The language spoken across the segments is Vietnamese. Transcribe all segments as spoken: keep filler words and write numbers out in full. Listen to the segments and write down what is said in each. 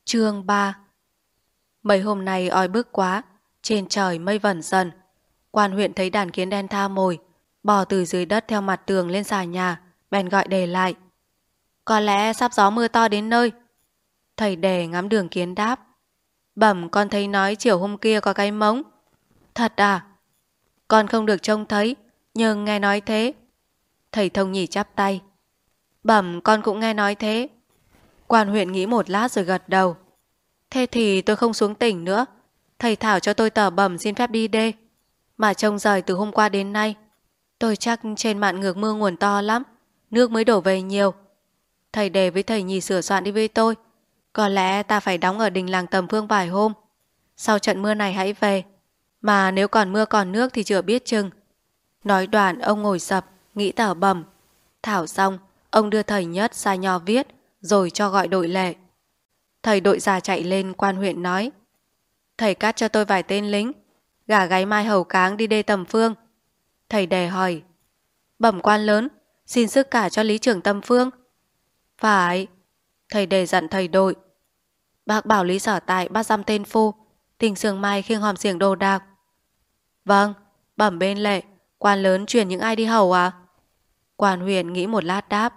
Chương ba. Mấy hôm nay oi bức quá, trên trời mây vẩn dần. Quan huyện thấy đàn kiến đen tha mồi, bò từ dưới đất theo mặt tường lên xà nhà, bèn gọi Đề lại. Có lẽ sắp gió mưa to đến nơi. Thầy Đề ngắm đường kiến đáp. Bẩm, con thấy nói chiều hôm kia có cái mống. Thật à? Con không được trông thấy, nhưng nghe nói thế. Thầy Thông Nhì chắp tay. Bẩm, con cũng nghe nói thế. Quan huyện nghĩ một lát rồi gật đầu. Thế thì tôi không xuống tỉnh nữa. Thầy Thảo cho tôi tờ bẩm xin phép đi đê. Mà trông rời từ hôm qua đến nay, tôi chắc trên mạn ngược mưa nguồn to lắm, nước mới đổ về nhiều. Thầy Đề với thầy Nhì sửa soạn đi với tôi. Có lẽ ta phải đóng ở đình làng Tầm Phương vài hôm. Sau trận mưa này hãy về. Mà nếu còn mưa còn nước thì chưa biết chừng. Nói đoạn ông ngồi sập, nghĩ tờ bẩm. Thảo xong, ông đưa thầy Nhất ra nho viết, rồi cho gọi đội lệ. Thầy đội già chạy lên, quan huyện nói. Thầy cắt cho tôi vài tên lính, gả gáy mai hầu cáng đi đê Tầm Phương. Thầy Đề hỏi. Bẩm quan lớn, xin sức cả cho lý trưởng Tầm Phương. Phải. Thầy Đề dặn thầy đội. Bác bảo lý sở tại bắt giam tên phu, tình sương mai khiêng hòm xiềng đồ đạc. Vâng. Bẩm bên lệ, quan lớn chuyển những ai đi hầu à? Quan huyện nghĩ một lát đáp.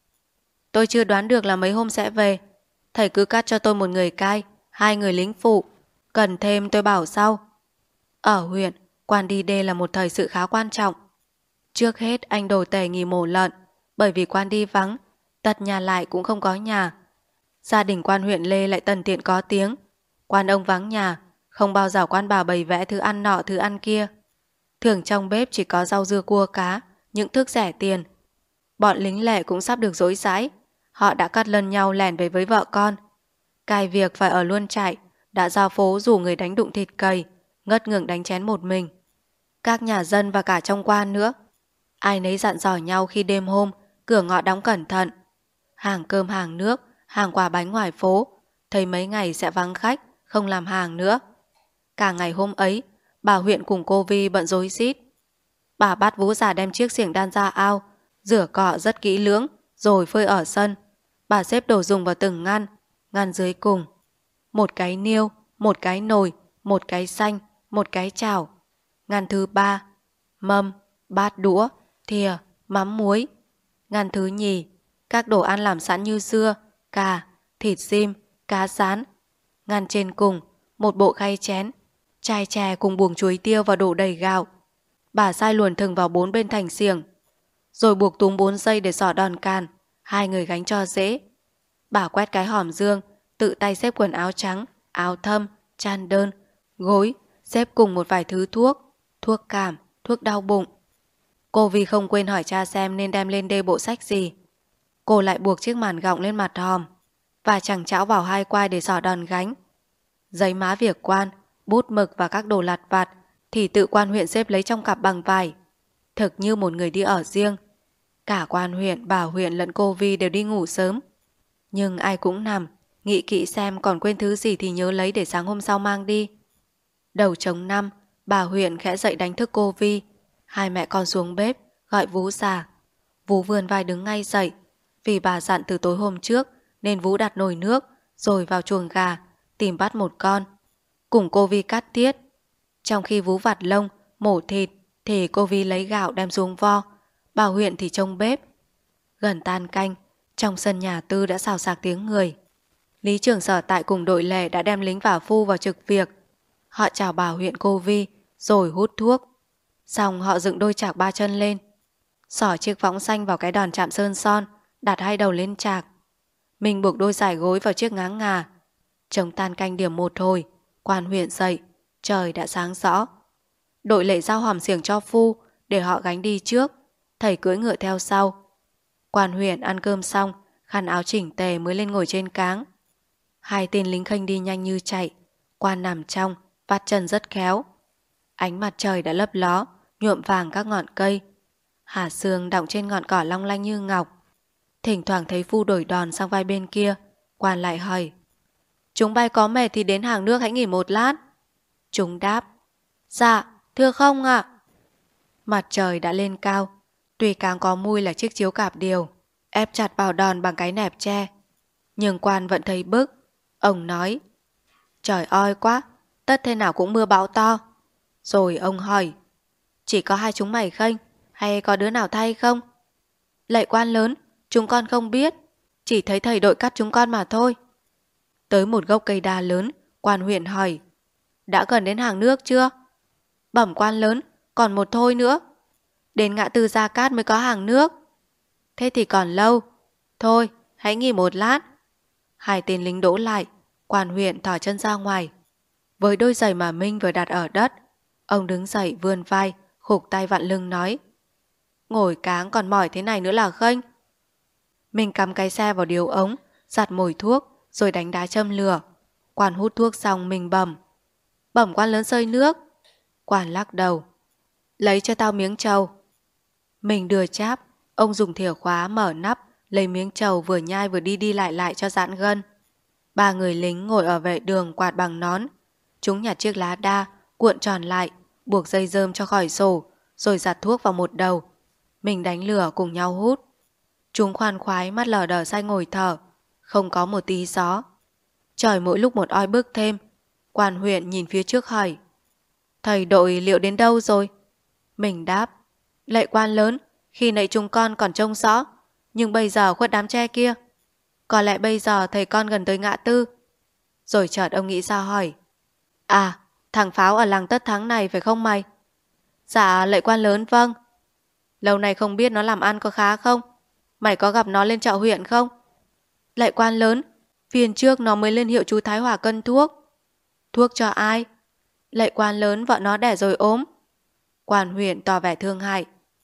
Tôi chưa đoán được là mấy hôm sẽ về. Thầy cứ cắt cho tôi một người cai, hai người lính phụ. Cần thêm tôi bảo sau. Ở huyện, quan đi đê là một thời sự khá quan trọng. Trước hết anh đồ tể nghỉ mổ lợn, bởi vì quan đi vắng, tật nhà lại cũng không có nhà. Gia đình quan huyện Lê lại tần tiện có tiếng. Quan ông vắng nhà, không bao giờ quan bà bày vẽ thứ ăn nọ thứ ăn kia. Thường trong bếp chỉ có rau dưa cua cá, những thức rẻ tiền. Bọn lính lệ cũng sắp được dối dãi. Họ đã cắt lần nhau lẻn về với vợ con. Cai việc phải ở luôn trại, đã ra phố rủ người đánh đụng thịt cầy, ngất ngưởng đánh chén một mình. Các nhà dân và cả trong quan nữa. Ai nấy dặn dò nhau khi đêm hôm, cửa ngõ đóng cẩn thận. Hàng cơm hàng nước, hàng quả bánh ngoài phố, thấy mấy ngày sẽ vắng khách, không làm hàng nữa. Cả ngày hôm ấy, bà huyện cùng cô Vi bận rối rít. Bà bắt Vũ già đem chiếc xiềng đan ra ao, rửa cọ rất kỹ lưỡng, rồi phơi ở sân. Bà xếp đồ dùng vào từng ngăn, ngăn dưới cùng. Một cái niêu, một cái nồi, một cái xanh, một cái chảo. Ngăn thứ ba, mâm, bát đũa, thìa, mắm muối. Ngăn thứ nhì, các đồ ăn làm sẵn như dưa, cà, thịt sim, cá rán. Ngăn trên cùng, một bộ khay chén, chai chè cùng buồng chuối tiêu và đổ đầy gạo. Bà sai luồn thừng vào bốn bên thành xiềng, rồi buộc túm bốn dây để xỏ đòn can, hai người gánh cho dễ. Bà quét cái hòm dương, tự tay xếp quần áo trắng, áo thâm, chăn đơn, gối, xếp cùng một vài thứ thuốc, thuốc cảm, thuốc đau bụng. Cô Vi không quên hỏi cha xem nên đem lên đê bộ sách gì. Cô lại buộc chiếc màn gọng lên mặt hòm và chẳng chảo vào hai quai để xỏ đòn gánh. Giấy má việc quan, bút mực và các đồ lặt vặt thì tự quan huyện xếp lấy trong cặp bằng vải, thực như một người đi ở riêng. Cả quan huyện, bà huyện lẫn cô Vi đều đi ngủ sớm. Nhưng ai cũng nằm, nghĩ kỹ xem còn quên thứ gì thì nhớ lấy để sáng hôm sau mang đi. Đầu trống năm, bà huyện khẽ dậy đánh thức cô Vi. Hai mẹ con xuống bếp, gọi Vũ già. Vũ vươn vai đứng ngay dậy. Vì bà dặn từ tối hôm trước nên Vũ đặt nồi nước, rồi vào chuồng gà, tìm bắt một con. Cùng cô Vi cắt tiết. Trong khi Vũ vặt lông, mổ thịt, thì cô Vi lấy gạo đem xuống vo. Bà huyện thì trông bếp. Gần tan canh, trong sân nhà Tư đã xào xạc tiếng người. Lý trưởng sở tại cùng đội lệ đã đem lính và phu vào trực việc. Họ chào bà huyện cô Vi, rồi hút thuốc. Xong họ dựng đôi chạc ba chân lên, xỏ chiếc võng xanh vào cái đòn chạm sơn son, đặt hai đầu lên chạc. Mình buộc đôi giải gối vào chiếc ngáng ngà. Trống tan canh điểm một hồi, quan huyện dậy, trời đã sáng rõ. Đội lệ giao hòm xiềng cho phu để họ gánh đi trước, thầy cưỡi ngựa theo sau. Quan huyện ăn cơm xong, khăn áo chỉnh tề mới lên ngồi trên cáng. Hai tên lính khênh đi nhanh như chạy. Quan nằm trong, vắt chân rất khéo. Ánh mặt trời đã lấp ló, nhuộm vàng các ngọn cây. Hạt sương đọng trên ngọn cỏ long lanh như ngọc. Thỉnh thoảng thấy phu đổi đòn sang vai bên kia. Quan lại hỏi. Chúng bay có mệt thì đến hàng nước hãy nghỉ một lát. Chúng đáp. Dạ, thưa không ạ. Mặt trời đã lên cao. Tuy càng có mùi là chiếc chiếu cạp điều, ép chặt vào đòn bằng cái nẹp tre. Nhưng quan vẫn thấy bức. Ông nói, trời oi quá, tất thế nào cũng mưa bão to. Rồi ông hỏi, chỉ có hai chúng mày khênh, hay có đứa nào thay không? Lạy quan lớn, chúng con không biết, chỉ thấy thầy đội cắt chúng con mà thôi. Tới một gốc cây đa lớn, quan huyện hỏi, đã gần đến hàng nước chưa? Bẩm quan lớn, còn một thôi nữa. Đến ngã tư Gia Cát mới có hàng nước. Thế thì còn lâu. Thôi, hãy nghỉ một lát. Hai tên lính đỗ lại, quan huyện thỏ chân ra ngoài. Với đôi giày mà Minh vừa đặt ở đất, ông đứng dậy vươn vai, khục tay vặn lưng nói, ngồi cáng còn mỏi thế này nữa là khênh. Mình cắm cái xe vào điếu ống, giặt mồi thuốc, rồi đánh đá châm lửa. Quan hút thuốc xong mình bẩm, bẩm quan lớn xơi nước. Quan lắc đầu, lấy cho tao miếng trầu. Mình đưa cháp, ông dùng thìa khóa mở nắp, lấy miếng trầu vừa nhai vừa đi đi lại lại cho giãn gân. Ba người lính ngồi ở vệ đường quạt bằng nón. Chúng nhặt chiếc lá đa, cuộn tròn lại, buộc dây rơm cho khỏi sổ, rồi giặt thuốc vào một đầu. Mình đánh lửa cùng nhau hút. Chúng khoan khoái mắt lờ đờ say ngồi thở, không có một tí gió. Trời mỗi lúc một oi bức thêm. Quan huyện nhìn phía trước hỏi, thầy đội liệu đến đâu rồi? Mình đáp, lạy quan lớn, khi nãy chúng con còn trông rõ, nhưng bây giờ khuất đám tre kia. Có lẽ bây giờ thầy con gần tới ngã tư. Rồi chợt ông nghĩ ra hỏi, à, thằng Pháo ở làng Tất Thắng này phải không mày? Dạ lạy quan lớn vâng. Lâu nay không biết nó làm ăn có khá không? Mày có gặp nó lên chợ huyện không? Lạy quan lớn, phiên trước nó mới lên hiệu chú Thái Hòa cân thuốc. Thuốc cho ai? Lạy quan lớn, vợ nó đẻ rồi ốm. Quan huyện tỏ vẻ thương hại.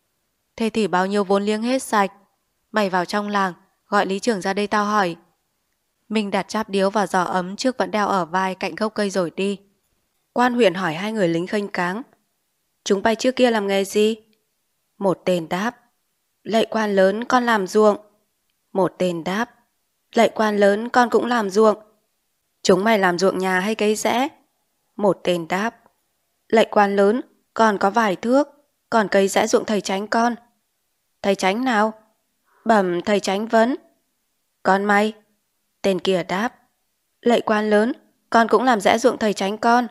Thế thì bao nhiêu vốn liếng hết sạch. Mày vào trong làng, gọi lý trưởng ra đây tao hỏi. Mình đặt cháp điếu vào giỏ ấm trước vẫn đeo ở vai cạnh gốc cây rồi đi. Quan huyện hỏi hai người lính khênh cáng, chúng bay trước kia làm nghề gì? Một tên đáp, lạy quan lớn, con làm ruộng. Một tên đáp, lạy quan lớn, con cũng làm ruộng. Chúng mày làm ruộng nhà hay cấy rẽ? Một tên đáp, lạy quan lớn, con có vài thước, còn cấy rẽ ruộng thầy Chánh con. Thầy Chánh nào? Bẩm thầy Chánh vấn. Con mày? Tên kia đáp, lạy quan lớn, con cũng làm rẽ ruộng thầy Chánh con.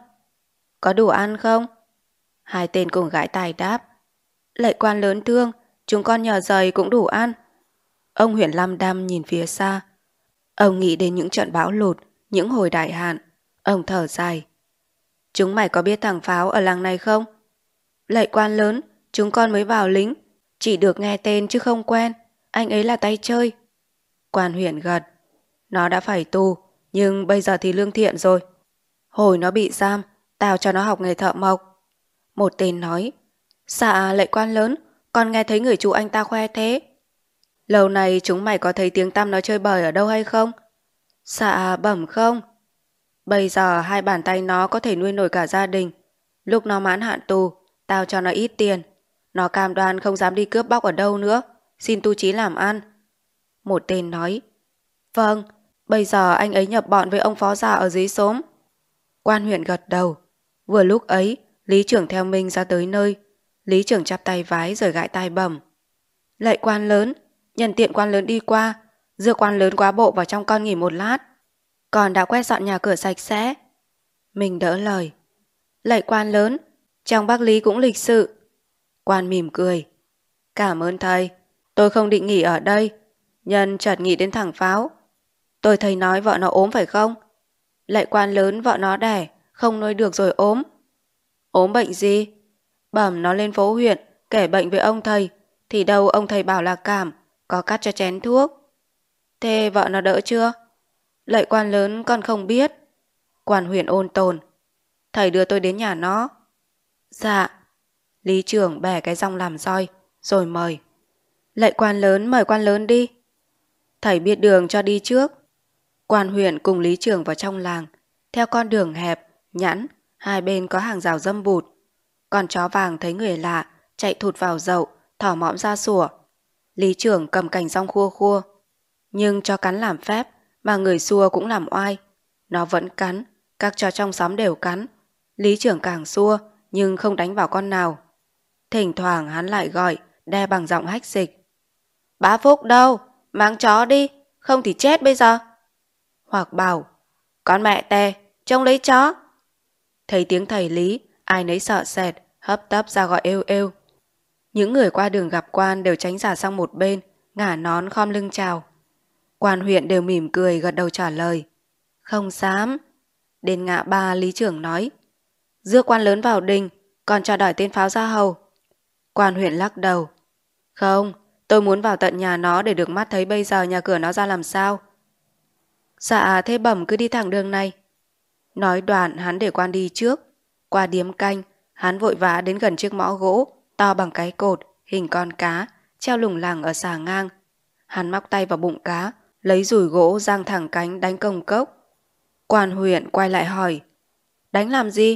Có đủ ăn không? Hai tên cùng gãi tai đáp, lạy quan lớn thương, chúng con nhờ giày cũng đủ ăn. Ông huyện lăm đăm nhìn phía xa. Ông nghĩ đến những trận bão lụt, những hồi đại hạn. Ông thở dài. Chúng mày có biết thằng Pháo ở làng này không? Lạy quan lớn, chúng con mới vào lính, chỉ được nghe tên chứ không quen. Anh ấy là tay chơi. Quan huyện gật. Nó đã phải tù, nhưng bây giờ thì lương thiện rồi. Hồi nó bị giam, tao cho nó học nghề thợ mộc. Một tên nói, dạ lạy quan lớn, con nghe thấy người chú anh ta khoe thế. Lâu này chúng mày có thấy tiếng tăm nó chơi bời ở đâu hay không? Dạ bẩm không. Bây giờ hai bàn tay nó có thể nuôi nổi cả gia đình. Lúc nó mãn hạn tù, tao cho nó ít tiền. Nó cam đoan không dám đi cướp bóc ở đâu nữa, xin tu chí làm ăn. Một tên nói, vâng, bây giờ anh ấy nhập bọn với ông phó già ở dưới xóm. Quan huyện gật đầu. Vừa lúc ấy, lý trưởng theo Minh ra tới nơi. Lý trưởng chắp tay vái rồi gãi tai bẩm, lạy quan lớn, nhân tiện quan lớn đi qua, đưa quan lớn quá bộ vào trong con nghỉ một lát. Còn đã quét dọn nhà cửa sạch sẽ. Mình đỡ lời, lạy quan lớn, trong bác Lý cũng lịch sự. Quan mỉm cười, cảm ơn thầy, tôi không định nghỉ ở đây, nhân chợt nghĩ đến thằng Pháo. Tôi thấy nói vợ nó ốm phải không? Lạy quan lớn, vợ nó đẻ, không nuôi được rồi ốm. Ốm bệnh gì? Bẩm nó lên phố huyện, kể bệnh với ông thầy, thì đâu ông thầy bảo là cảm, có cắt cho chén thuốc. Thế vợ nó đỡ chưa? Lạy quan lớn, con không biết. Quan huyện ôn tồn, thầy đưa tôi đến nhà nó. Dạ. Lý trưởng bẻ cái rong làm roi, rồi mời. Lạy quan lớn, mời quan lớn đi. Thầy biết đường cho đi trước. Quan huyện cùng lý trưởng vào trong làng, theo con đường hẹp, nhẵn, hai bên có hàng rào dâm bụt. Con chó vàng thấy người lạ, chạy thụt vào dậu, thỏ mõm ra sủa. Lý trưởng cầm cành rong khua khua. Nhưng cho cắn làm phép, mà người xua cũng làm oai. Nó vẫn cắn, các chó trong xóm đều cắn. Lý trưởng càng xua, nhưng không đánh vào con nào. Thỉnh thoảng hắn lại gọi, đe bằng giọng hách dịch. Bá Phúc đâu? Máng chó đi, không thì chết bây giờ. Hoặc bảo, Con mẹ tè, trông lấy chó. Thấy tiếng thầy Lý, ai nấy sợ sệt, hấp tấp ra gọi êu êu. Những người qua đường gặp quan đều tránh ra sang một bên, ngả nón khom lưng chào. Quan huyện đều mỉm cười gật đầu trả lời. Không dám. Đến ngã ba lý trưởng nói. Rước quan lớn vào đình, còn cho đòi tên Pháo ra hầu. Quan huyện lắc đầu. Không, tôi muốn vào tận nhà nó để được mắt thấy bây giờ nhà cửa nó ra làm sao. Dạ thế bẩm cứ đi thẳng đường này. Nói đoạn hắn để quan đi trước. Qua điếm canh, hắn vội vã đến gần chiếc mõ gỗ to bằng cái cột, hình con cá, treo lủng lẳng ở xà ngang. Hắn móc tay vào bụng cá, lấy dùi gỗ giang thẳng cánh đánh công cốc. Quan huyện quay lại hỏi. Đánh làm gì?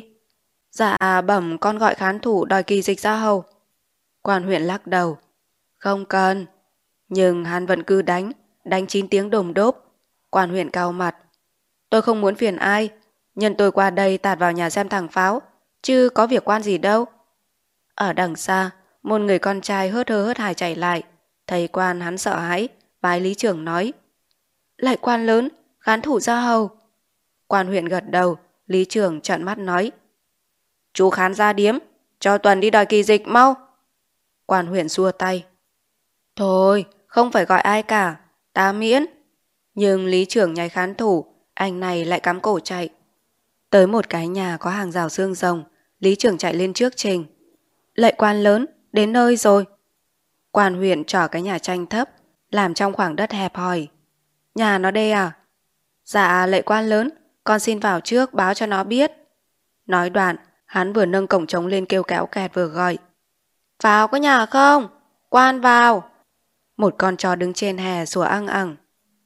Dạ bẩm con gọi khán thủ đòi kỳ dịch ra hầu. Quan huyện lắc đầu. Không cần. Nhưng hắn vẫn cứ đánh, đánh chín tiếng đồm đốp. Quan huyện cau mặt. Tôi không muốn phiền ai, nhân tôi qua đây tạt vào nhà xem thằng Pháo, chứ có việc quan gì đâu. Ở đằng xa, một người con trai hớt hơ hớt hải chạy lại. Thấy quan hắn sợ hãi, vái lý trưởng nói. Lại quan lớn, khán thủ ra hầu. Quan huyện gật đầu, lý trưởng trợn mắt nói. Chú khán ra điếm, cho Tuần đi đòi kỳ dịch mau. Quan huyện xua tay. Thôi, không phải gọi ai cả, ta miễn. Nhưng lý trưởng nháy khán thủ, anh này lại cắm cổ chạy. Tới một cái nhà có hàng rào xương rồng, lý trưởng chạy lên trước trình. Lệ quan lớn, đến nơi rồi. Quan huyện trỏ cái nhà tranh thấp, làm trong khoảng đất hẹp hỏi. Nhà nó đây à? Dạ lệ quan lớn, con xin vào trước báo cho nó biết. Nói đoạn, hắn vừa nâng cổng trống lên kêu kéo kẹt vừa gọi. Vào có nhà không? Quan vào. Một con chó đứng trên hè sủa ăng ẳng.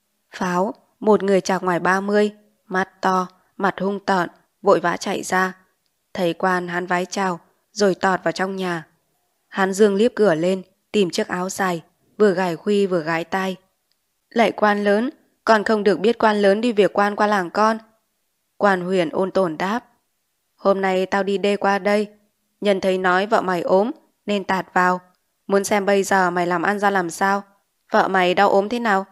Pháo, một người chạc ngoài ba mươi, mắt to, mặt hung tợn, vội vã chạy ra. Thấy quan hắn vái chào, rồi tọt vào trong nhà. Hắn dương liếp cửa lên, tìm chiếc áo dài, vừa gài khuy vừa gái tai. Lại quan lớn, còn không được biết quan lớn đi việc quan qua làng con. Quan huyện ôn tồn đáp. Hôm nay tao đi đê qua đây, nhân thấy nói vợ mày ốm, nên tạt vào. Muốn xem bây giờ mày làm ăn ra làm sao, vợ mày đau ốm thế nào.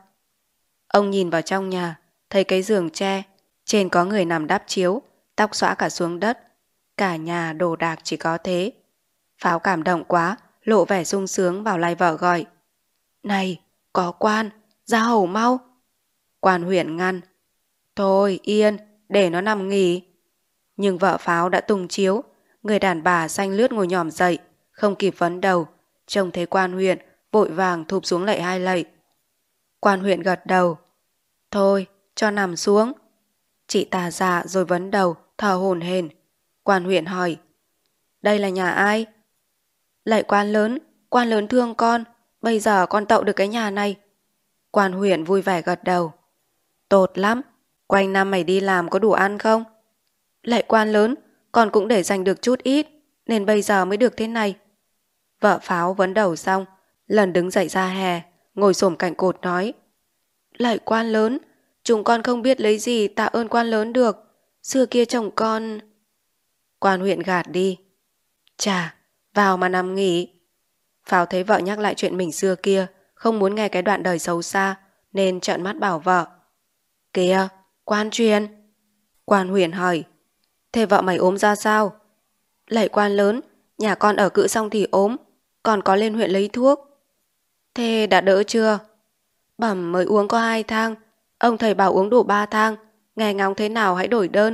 Ông nhìn vào trong nhà, thấy cái giường tre, trên có người nằm đắp chiếu, tóc xõa cả xuống đất. Cả nhà đồ đạc chỉ có thế. Pháo cảm động quá, lộ vẻ sung sướng vào lai vợ gọi. Này, có quan, ra hầu mau. Quan huyện ngăn. Thôi, yên, để nó nằm nghỉ. Nhưng vợ Pháo đã tung chiếu, người đàn bà xanh lướt ngồi nhòm dậy, không kịp vấn đầu. Trông thấy quan huyện, vội vàng thụp xuống lạy hai lạy. Quan huyện gật đầu. Thôi, cho nằm xuống. Chị ta dạ rồi vấn đầu, thở hổn hển. Quan huyện hỏi. Đây là nhà ai? Lạy quan lớn, quan lớn thương con, bây giờ con tậu được cái nhà này. Quan huyện vui vẻ gật đầu. Tốt lắm, quanh năm mày đi làm có đủ ăn không? Lạy quan lớn, con cũng để dành được chút ít, nên bây giờ mới được thế này. Vợ Pháo vấn đầu xong, lần đứng dậy ra hè, ngồi xổm cạnh cột nói. Lạy quan lớn, chúng con không biết lấy gì tạ ơn quan lớn được. Xưa kia chồng con... Quan huyện gạt đi. Chà, vào mà nằm nghỉ. Pháo thấy vợ nhắc lại chuyện mình xưa kia, không muốn nghe cái đoạn đời xấu xa, nên trợn mắt bảo vợ. Kìa, quan truyền. Quan huyện hỏi. Thế vợ mày ốm ra sao? Lạy quan lớn, nhà con ở cự xong thì ốm, còn có lên huyện lấy thuốc. Thế đã đỡ chưa? Bẩm mới uống có hai thang, ông thầy bảo uống đủ ba thang, nghe ngóng thế nào hãy đổi đơn.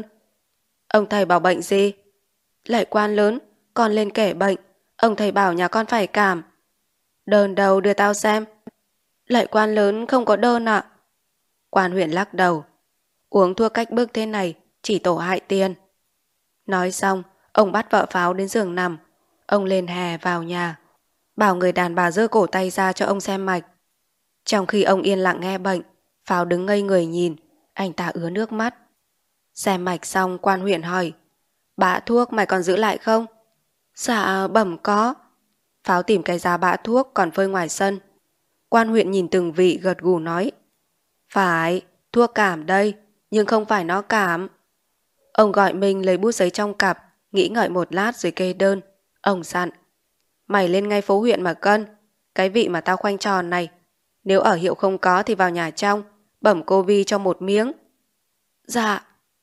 Ông thầy bảo bệnh gì? Lạy quan lớn, con lên kể bệnh, ông thầy bảo nhà con phải cảm. Đơn đâu đưa tao xem. Lạy quan lớn không có đơn ạ. Quan huyện lắc đầu. Uống thuốc cách bước thế này chỉ tổ hại tiền. Nói xong, ông bắt vợ Pháo đến giường nằm. Ông lên hè vào nhà, bảo người đàn bà giơ cổ tay ra cho ông xem mạch. Trong khi ông yên lặng nghe bệnh, Pháo đứng ngây người nhìn, anh ta ứa nước mắt. Xem mạch xong, quan huyện hỏi. Bã thuốc mày còn giữ lại không? Dạ bẩm có. Pháo tìm cái giá bã thuốc còn phơi ngoài sân. Quan huyện nhìn từng vị gật gù nói. Phải, thuốc cảm đây, nhưng không phải nó cảm. Ông gọi mình lấy bút giấy trong cặp, nghĩ ngợi một lát rồi kê đơn. Ông dặn. Mày lên ngay phố huyện mà cân. Cái vị mà tao khoanh tròn này, nếu ở hiệu không có thì vào nhà trong, bẩm cô Vi cho một miếng. Dạ.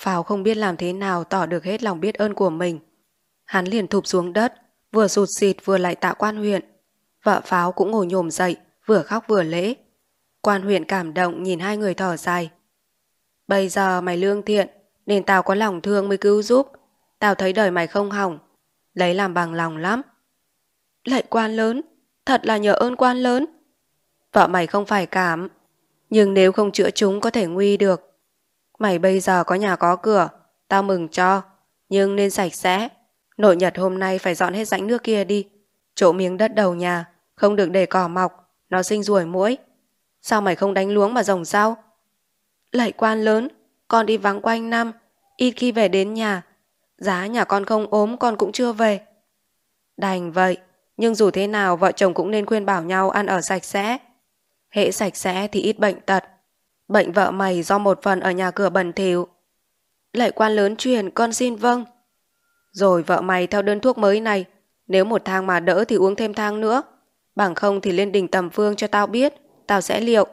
Pháo không biết làm thế nào tỏ được hết lòng biết ơn của mình. Hắn liền thụp xuống đất, vừa sụt sịt vừa lại tạ quan huyện. Vợ Pháo cũng ngồi nhổm dậy, vừa khóc vừa lễ. Quan huyện cảm động nhìn hai người thở dài. Bây giờ mày lương thiện, nên tao có lòng thương mới cứu giúp. Tao thấy đời mày không hỏng, lấy làm bằng lòng lắm. Lạy quan lớn, thật là nhờ ơn quan lớn. Vợ mày không phải cảm, nhưng nếu không chữa chúng có thể nguy được. Mày bây giờ có nhà có cửa, tao mừng cho, nhưng nên sạch sẽ. Nội nhật hôm nay phải dọn hết rãnh nước kia đi. Chỗ miếng đất đầu nhà, không được để cỏ mọc, nó sinh ruồi muỗi. Sao mày không đánh luống mà rồng rau? Lạy quan lớn, con đi vắng quanh năm, ít khi về đến nhà. Giá nhà con không ốm con cũng chưa về. Đành vậy, nhưng dù thế nào vợ chồng cũng nên khuyên bảo nhau ăn ở sạch sẽ. Hễ sạch sẽ thì ít bệnh tật. Bệnh vợ mày do một phần ở nhà cửa bẩn thỉu. Lạy quan lớn truyền, con xin vâng. Rồi vợ mày theo đơn thuốc mới này, nếu một thang mà đỡ thì uống thêm thang nữa. Bằng không thì lên đỉnh Tầm Phương cho tao biết, tao sẽ liệu.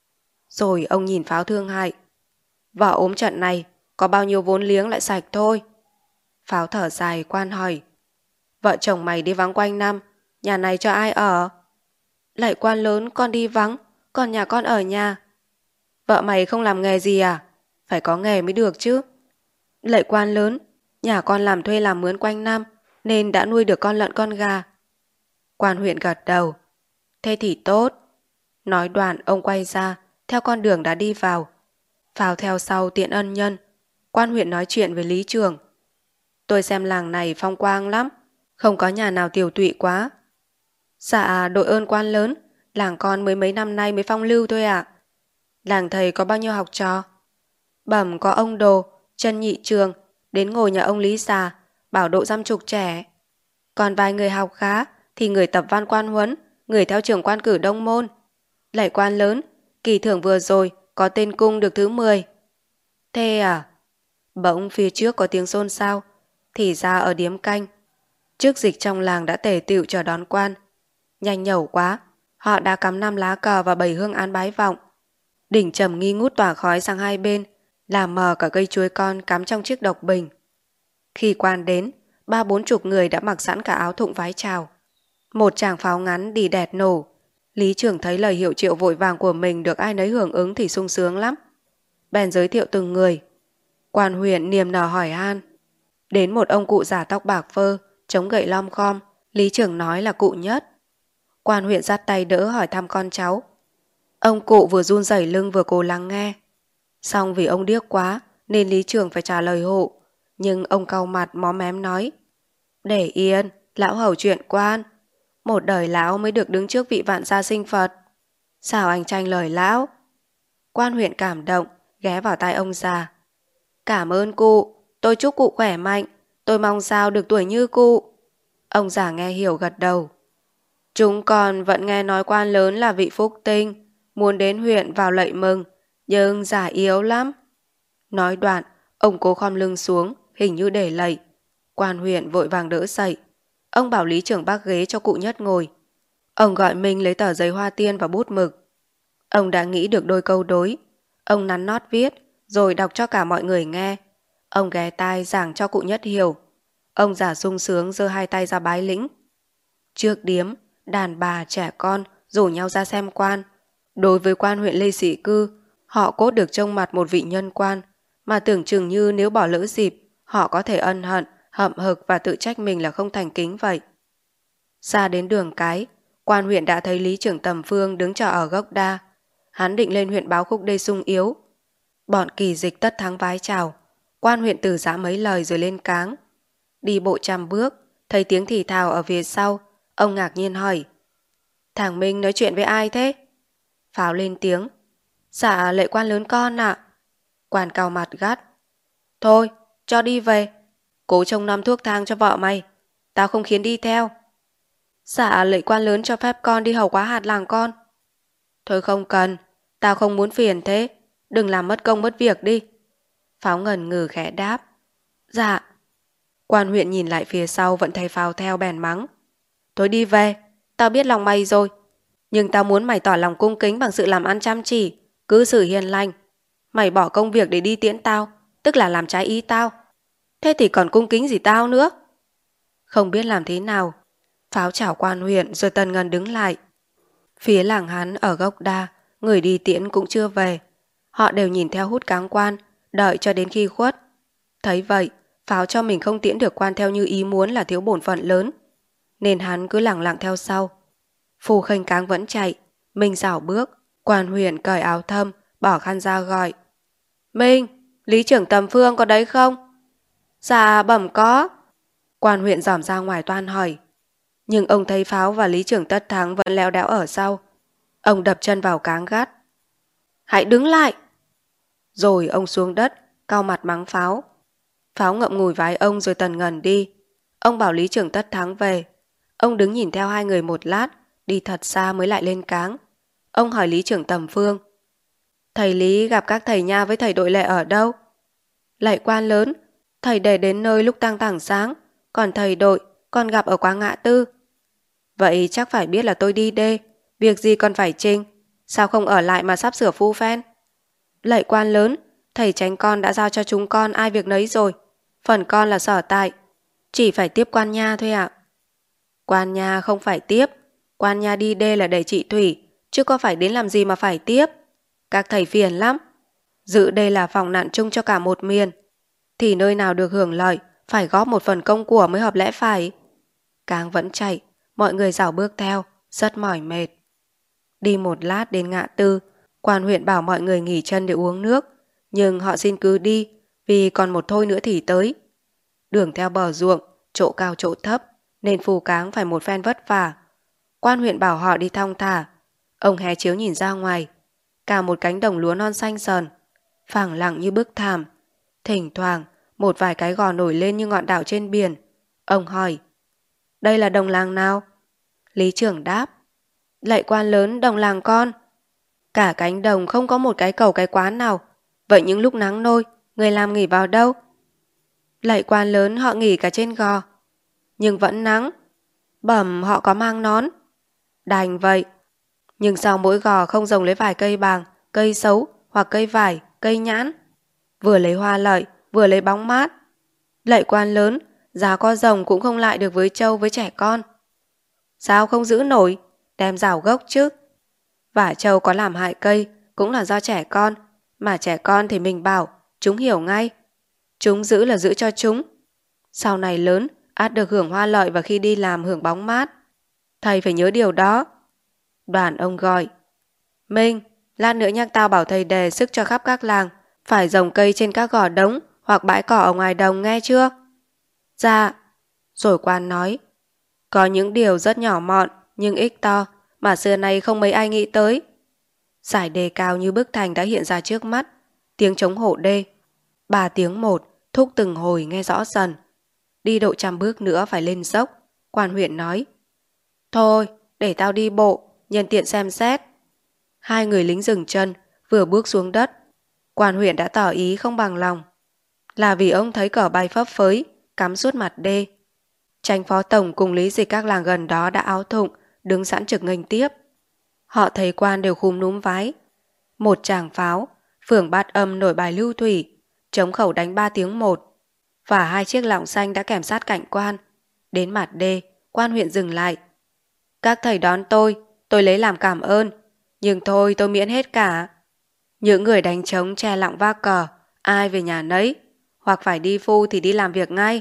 Rồi ông nhìn Pháo thương hại. Vợ ốm trận này, có bao nhiêu vốn liếng lại sạch thôi. Pháo thở dài quan hỏi. Vợ chồng mày đi vắng quanh năm, nhà này cho ai ở? Lạy quan lớn, con đi vắng, còn nhà con ở nhà. Vợ mày không làm nghề gì à? Phải có nghề mới được chứ. Lạy quan lớn, nhà con làm thuê làm mướn quanh năm, nên đã nuôi được con lợn con gà. Quan huyện gật đầu. Thế thì tốt. Nói đoạn ông quay ra, theo con đường đã đi vào. Pháo theo sau tiện ân nhân. Quan huyện nói chuyện với lý trường. Tôi xem làng này phong quang lắm, không có nhà nào tiều tụy quá. Dạ đội ơn quan lớn, làng con mới mấy năm nay mới phong lưu thôi ạ. Làng thầy có bao nhiêu học trò? Bẩm có ông Đồ, Trân Nhị Trường, đến ngồi nhà ông Lý già, bảo độ dăm chục trẻ. Còn vài người học khá thì người tập văn quan huấn, người theo trường quan cử đông môn. Lạy quan lớn, kỳ thưởng vừa rồi có tên cung được thứ mười. Thế à? Bỗng phía trước có tiếng xôn xao, thì ra ở điếm canh. Trước dịch trong làng đã tề tựu chờ đón quan. Nhanh nhẩu quá, họ đã cắm năm lá cờ và bảy hương án bái vọng. Đỉnh trầm nghi ngút tỏa khói sang hai bên, làm mờ cả cây chuối con cắm trong chiếc độc bình. Khi quan đến, ba bốn chục người đã mặc sẵn cả áo thụng vái chào. Một tràng pháo ngắn đi đẹt nổ. Lý trưởng thấy lời hiệu triệu vội vàng của mình được ai nấy hưởng ứng thì sung sướng lắm. Bèn giới thiệu từng người. Quan huyện niềm nở hỏi han. Đến một ông cụ già tóc bạc phơ, chống gậy lom khom, lý trưởng nói là cụ Nhất. Quan huyện dắt tay đỡ hỏi thăm con cháu. Ông cụ vừa run rẩy lưng vừa cố lắng nghe. Xong vì ông điếc quá nên lý trưởng phải trả lời hộ. Nhưng ông cau mặt móm mém nói. Để yên, lão hầu chuyện quan. Một đời lão mới được đứng trước vị vạn gia sinh Phật. Sao anh tranh lời lão? Quan huyện cảm động, ghé vào tai ông già. Cảm ơn cụ, tôi chúc cụ khỏe mạnh. Tôi mong sao được tuổi như cụ. Ông già nghe hiểu gật đầu. Chúng còn vẫn nghe nói quan lớn là vị phúc tinh, muốn đến huyện vào lạy mừng, nhưng già yếu lắm. Nói đoạn, ông cố khom lưng xuống, hình như để lạy. Quan huyện vội vàng đỡ dậy. Ông bảo lý trưởng bác ghế cho cụ Nhất ngồi. Ông gọi Minh lấy tờ giấy hoa tiên và bút mực. Ông đã nghĩ được đôi câu đối. Ông nắn nót viết, rồi đọc cho cả mọi người nghe. Ông ghé tai giảng cho cụ Nhất hiểu. Ông già sung sướng giơ hai tay ra bái lĩnh. Trước điếm, đàn bà trẻ con rủ nhau ra xem quan. Đối với quan huyện Lê Sĩ Cư, họ cốt được trông mặt một vị nhân quan, mà tưởng chừng như nếu bỏ lỡ dịp, họ có thể ân hận, hậm hực và tự trách mình là không thành kính vậy. Xa đến đường cái, quan huyện đã thấy lý trưởng Tầm Phương đứng chờ ở gốc đa. Hắn định lên huyện báo khúc đê sung yếu. Bọn kỳ dịch tất thắng vái chào. Quan huyện từ giã mấy lời rồi lên cáng. Đi bộ trăm bước, thấy tiếng thì thào ở phía sau. Ông ngạc nhiên hỏi. Thằng Minh nói chuyện với ai thế? Pháo lên tiếng. Dạ lệ quan lớn con ạ. Quan cau mặt gắt. Thôi, cho đi về. Cố trông nom thuốc thang cho vợ mày. Tao không khiến đi theo. Dạ lệ quan lớn cho phép con đi hầu quá hạt làng con. Thôi không cần. Tao không muốn phiền thế. Đừng làm mất công mất việc đi. Pháo ngần ngừ khẽ đáp. Dạ. Quan huyện nhìn lại phía sau vẫn thấy Pháo theo bèn mắng. Thôi đi về. Tao biết lòng mày rồi. Nhưng tao muốn mày tỏ lòng cung kính bằng sự làm ăn chăm chỉ, cư xử hiền lành. Mày bỏ công việc để đi tiễn tao, tức là làm trái ý tao. Thế thì còn cung kính gì tao nữa? Không biết làm thế nào, Pháo chào quan huyện rồi Tần Ngân đứng lại. Phía làng hắn ở gốc đa, người đi tiễn cũng chưa về. Họ đều nhìn theo hút cáng quan, đợi cho đến khi khuất. Thấy vậy, Pháo cho mình không tiễn được quan theo như ý muốn là thiếu bổn phận lớn, nên hắn cứ lẳng lặng theo sau. Phù Khênh Cáng vẫn chạy, Minh rảo bước. Quan huyện cởi áo thâm, bỏ khăn ra gọi. Minh, Lý trưởng Tầm Phương có đấy không? Dạ bẩm có. Quan huyện dòm ra ngoài toan hỏi. Nhưng ông thấy Pháo và Lý trưởng Tất Thắng vẫn leo đẽo ở sau. Ông đập chân vào cáng gắt. Hãy đứng lại. Rồi ông xuống đất, cau mặt mắng Pháo. Pháo ngậm ngùi vái ông rồi Tần Ngần đi. Ông bảo Lý trưởng Tất Thắng về. Ông đứng nhìn theo hai người một lát, đi thật xa mới lại lên cáng. Ông hỏi Lý trưởng Tầm Phương. Thầy Lý gặp các thầy nha với thầy đội lệ ở đâu? Lạy quan lớn, thầy để đến nơi lúc tăng tảng sáng, còn thầy đội còn gặp ở quá ngã tư. Vậy chắc phải biết là tôi đi đê, việc gì còn phải trình, sao không ở lại mà sắp sửa phu phen? Lạy quan lớn, thầy tránh con đã giao cho chúng con ai việc nấy rồi, phần con là sở tại, chỉ phải tiếp quan nha thôi ạ. Quan nha không phải tiếp, quan nha đi đê là để trị thủy, chứ có phải đến làm gì mà phải tiếp. Các thầy phiền lắm. Dự đây là phòng nạn chung cho cả một miền, thì nơi nào được hưởng lợi phải góp một phần công của mới hợp lẽ phải. Cáng vẫn chạy, mọi người rảo bước theo, rất mỏi mệt. Đi một lát đến ngã tư, quan huyện bảo mọi người nghỉ chân để uống nước, nhưng họ xin cứ đi vì còn một thôi nữa thì tới. Đường theo bờ ruộng, chỗ cao chỗ thấp, nên Phù Cáng phải một phen vất vả. Quan huyện bảo họ đi thong thả. Ông hé chiếu nhìn ra ngoài, cả một cánh đồng lúa non xanh sờn, phẳng lặng như bức thảm. Thỉnh thoảng một vài cái gò nổi lên như ngọn đảo trên biển. Ông hỏi, đây là đồng làng nào? Lý trưởng đáp, lạy quan lớn, đồng làng con. Cả cánh đồng không có một cái cầu cái quán nào. Vậy những lúc nắng nôi, người làm nghỉ vào đâu? Lạy quan lớn, họ nghỉ cả trên gò. Nhưng vẫn nắng. Bẩm, họ có mang nón. Đành vậy. Nhưng sao mỗi gò không trồng lấy vài cây bàng, cây sấu hoặc cây vải, cây nhãn? Vừa lấy hoa lợi, vừa lấy bóng mát. Lạy quan lớn, giá có rồng cũng không lại được với trâu với trẻ con. Sao không giữ nổi, đem rào gốc chứ? Vả trâu có làm hại cây cũng là do trẻ con, mà trẻ con thì mình bảo, chúng hiểu ngay. Chúng giữ là giữ cho chúng. Sau này lớn, át được hưởng hoa lợi và khi đi làm hưởng bóng mát. Thầy phải nhớ điều đó. Đoàn ông gọi. Minh, lát nữa nhắc tao bảo thầy đề sức cho khắp các làng, phải trồng cây trên các gò đống hoặc bãi cỏ ở ngoài đồng nghe chưa? Dạ. Rồi quan nói, có những điều rất nhỏ mọn nhưng ích to mà xưa nay không mấy ai nghĩ tới. Dải đê cao như bức thành đã hiện ra trước mắt, tiếng trống hộ đê. Ba tiếng một, thúc từng hồi nghe rõ dần. Đi độ trăm bước nữa phải lên dốc. Quan huyện nói, thôi, để tao đi bộ, nhân tiện xem xét. Hai người lính dừng chân, vừa bước xuống đất. Quan huyện đã tỏ ý không bằng lòng. Là vì ông thấy cờ bay phấp phới, cắm suốt mặt đê. Chánh phó tổng cùng lý dịch các làng gần đó đã áo thụng, đứng sẵn trực nghênh tiếp. Họ thấy quan đều khúm núm vái. Một tràng pháo, phường Bát Âm nổi bài lưu thủy, chống khẩu đánh ba tiếng một. Và hai chiếc lọng xanh đã kèm sát cạnh quan. Đến mặt đê, quan huyện dừng lại. Các thầy đón tôi, tôi lấy làm cảm ơn. Nhưng thôi tôi miễn hết cả. Những người đánh trống che lọng va cờ, ai về nhà nấy, hoặc phải đi phu thì đi làm việc ngay.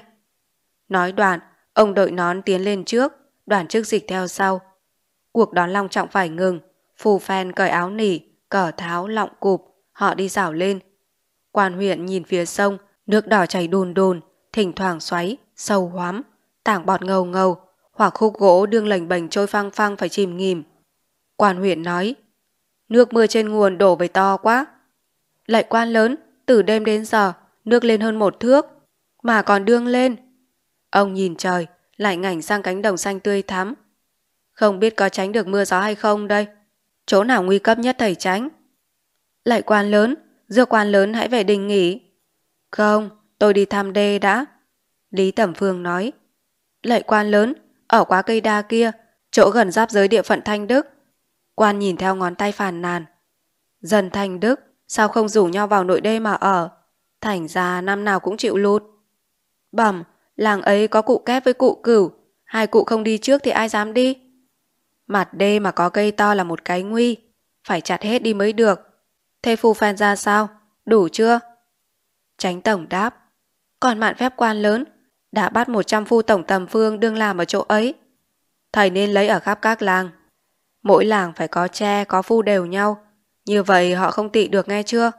Nói đoạn, ông đội nón tiến lên trước, đoàn chức dịch theo sau. Cuộc đón long trọng phải ngừng, phù phen cởi áo nỉ, cờ tháo, lọng cụp, họ đi dảo lên. Quan huyện nhìn phía sông, nước đỏ chảy đùn đùn, thỉnh thoảng xoáy, sâu hoắm, tảng bọt ngầu ngầu, hoặc khúc gỗ đương lềnh bềnh trôi phăng phăng phải chìm nghỉm. Quan huyện nói, nước mưa trên nguồn đổ về to quá. Lạy quan lớn, từ đêm đến giờ, nước lên hơn một thước, mà còn đương lên. Ông nhìn trời, lại ngảnh sang cánh đồng xanh tươi thắm. Không biết có tránh được mưa gió hay không đây? Chỗ nào nguy cấp nhất thầy tránh? Lạy quan lớn, dưa quan lớn hãy về đình nghỉ. Không, tôi đi thăm đê đã. Lý Tẩm Phương nói. Lạy quan lớn, ở quá cây đa kia, chỗ gần giáp giới địa phận Thanh Đức. Quan nhìn theo ngón tay phàn nàn. Dân Thanh Đức, sao không rủ nhau vào nội đê mà ở? Thành ra năm nào cũng chịu lụt. Bẩm, làng ấy có cụ Kép với cụ Cửu, hai cụ không đi trước thì ai dám đi. Mặt đê mà có cây to là một cái nguy, phải chặt hết đi mới được. Thế phù phen ra sao? Đủ chưa? Chánh tổng đáp, còn mạn phép quan lớn, đã bắt một trăm phu tổng tầm phương đương làm ở chỗ ấy. Thầy nên lấy ở khắp các làng. Mỗi làng phải có tre, có phu đều nhau, như vậy họ không tị được nghe chưa?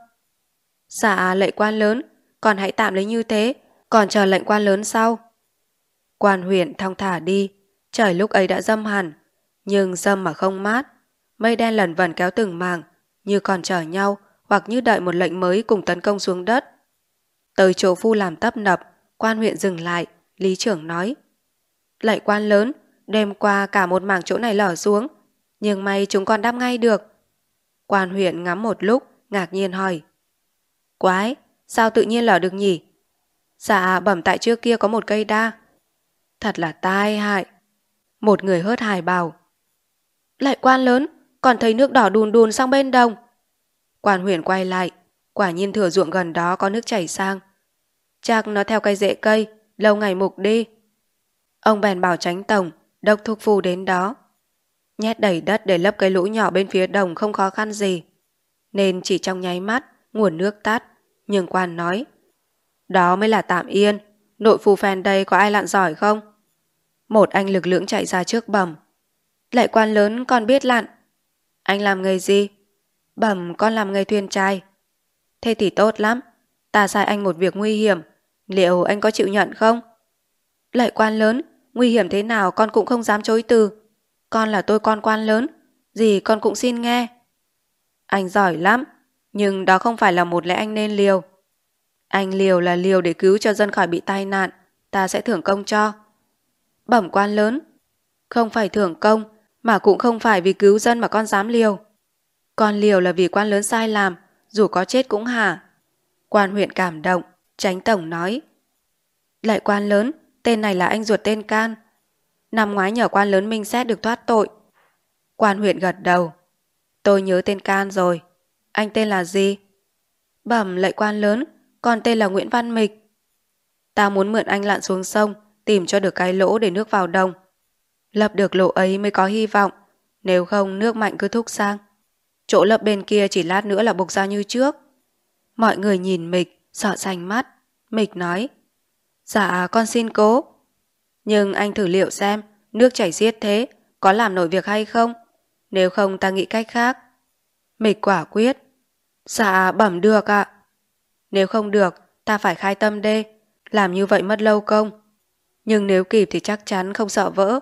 Dạ lệnh quan lớn, còn hãy tạm lấy như thế, còn chờ lệnh quan lớn sau. Quan huyện thong thả đi, trời lúc ấy đã râm hẳn, nhưng râm mà không mát, mây đen lẩn vẩn kéo từng mảng, như còn chờ nhau hoặc như đợi một lệnh mới cùng tấn công xuống đất. Tới chỗ phu làm tấp nập, quan huyện dừng lại, lý trưởng nói. Lệnh quan lớn, đêm qua cả một mảng chỗ này lở xuống, nhưng may chúng con đáp ngay được. Quan huyện ngắm một lúc, ngạc nhiên hỏi. Quái, sao tự nhiên lở được nhỉ? Dạ bẩm tại trước kia có một cây đa. Thật là tai hại. Một người hớt hải bảo. Lệnh quan lớn, còn thấy nước đỏ đùn đùn sang bên đồng. Quan huyện quay lại, quả nhiên thửa ruộng gần đó có nước chảy sang. Chắc nó theo cây rễ cây, lâu ngày mục đi. Ông bèn bảo Chánh tổng, đốc thúc phu đến đó. Nhét đầy đất để lấp cây lũ nhỏ bên phía đồng không khó khăn gì. Nên chỉ trong nháy mắt, nguồn nước tắt. Nhưng quan nói, đó mới là tạm yên. Nội phu phen đây có ai lặn giỏi không? Một anh lực lưỡng chạy ra trước bẩm. Lạy quan lớn con biết lặn. Anh làm nghề gì? Bẩm con làm nghề thuyền trai. Thế thì tốt lắm. Ta sai anh một việc nguy hiểm. Liệu anh có chịu nhận không? Lạy quan lớn, nguy hiểm thế nào con cũng không dám chối từ. Con là tôi con quan lớn, gì con cũng xin nghe. Anh giỏi lắm, nhưng đó không phải là một lẽ anh nên liều. Anh liều là liều để cứu cho dân khỏi bị tai nạn, ta sẽ thưởng công cho. Bẩm quan lớn, không phải thưởng công, mà cũng không phải vì cứu dân mà con dám liều. Con liều là vì quan lớn sai làm, dù có chết cũng hả. Quan huyện cảm động, Chánh tổng nói. Lại quan lớn, tên này là anh ruột tên Can. Năm ngoái nhờ quan lớn minh xét được thoát tội. Quan huyện gật đầu. Tôi nhớ tên Can rồi. Anh tên là gì? Bẩm lạy quan lớn, con tên là Nguyễn Văn Mịch. Ta muốn mượn anh lặn xuống sông, tìm cho được cái lỗ để nước vào đồng. Lập được lỗ ấy mới có hy vọng, nếu không nước mạnh cứ thúc sang. Chỗ lập bên kia chỉ lát nữa là bục ra như trước. Mọi người nhìn Mịch, sợ xanh mắt. Mịch nói, dạ con xin cố. Nhưng anh thử liệu xem, nước chảy xiết thế, có làm nổi việc hay không? Nếu không ta nghĩ cách khác. Mịch quả quyết. Dạ bẩm được ạ. Nếu không được, ta phải khai tâm đê. Làm như vậy mất lâu công. Nhưng nếu kịp thì chắc chắn không sợ vỡ.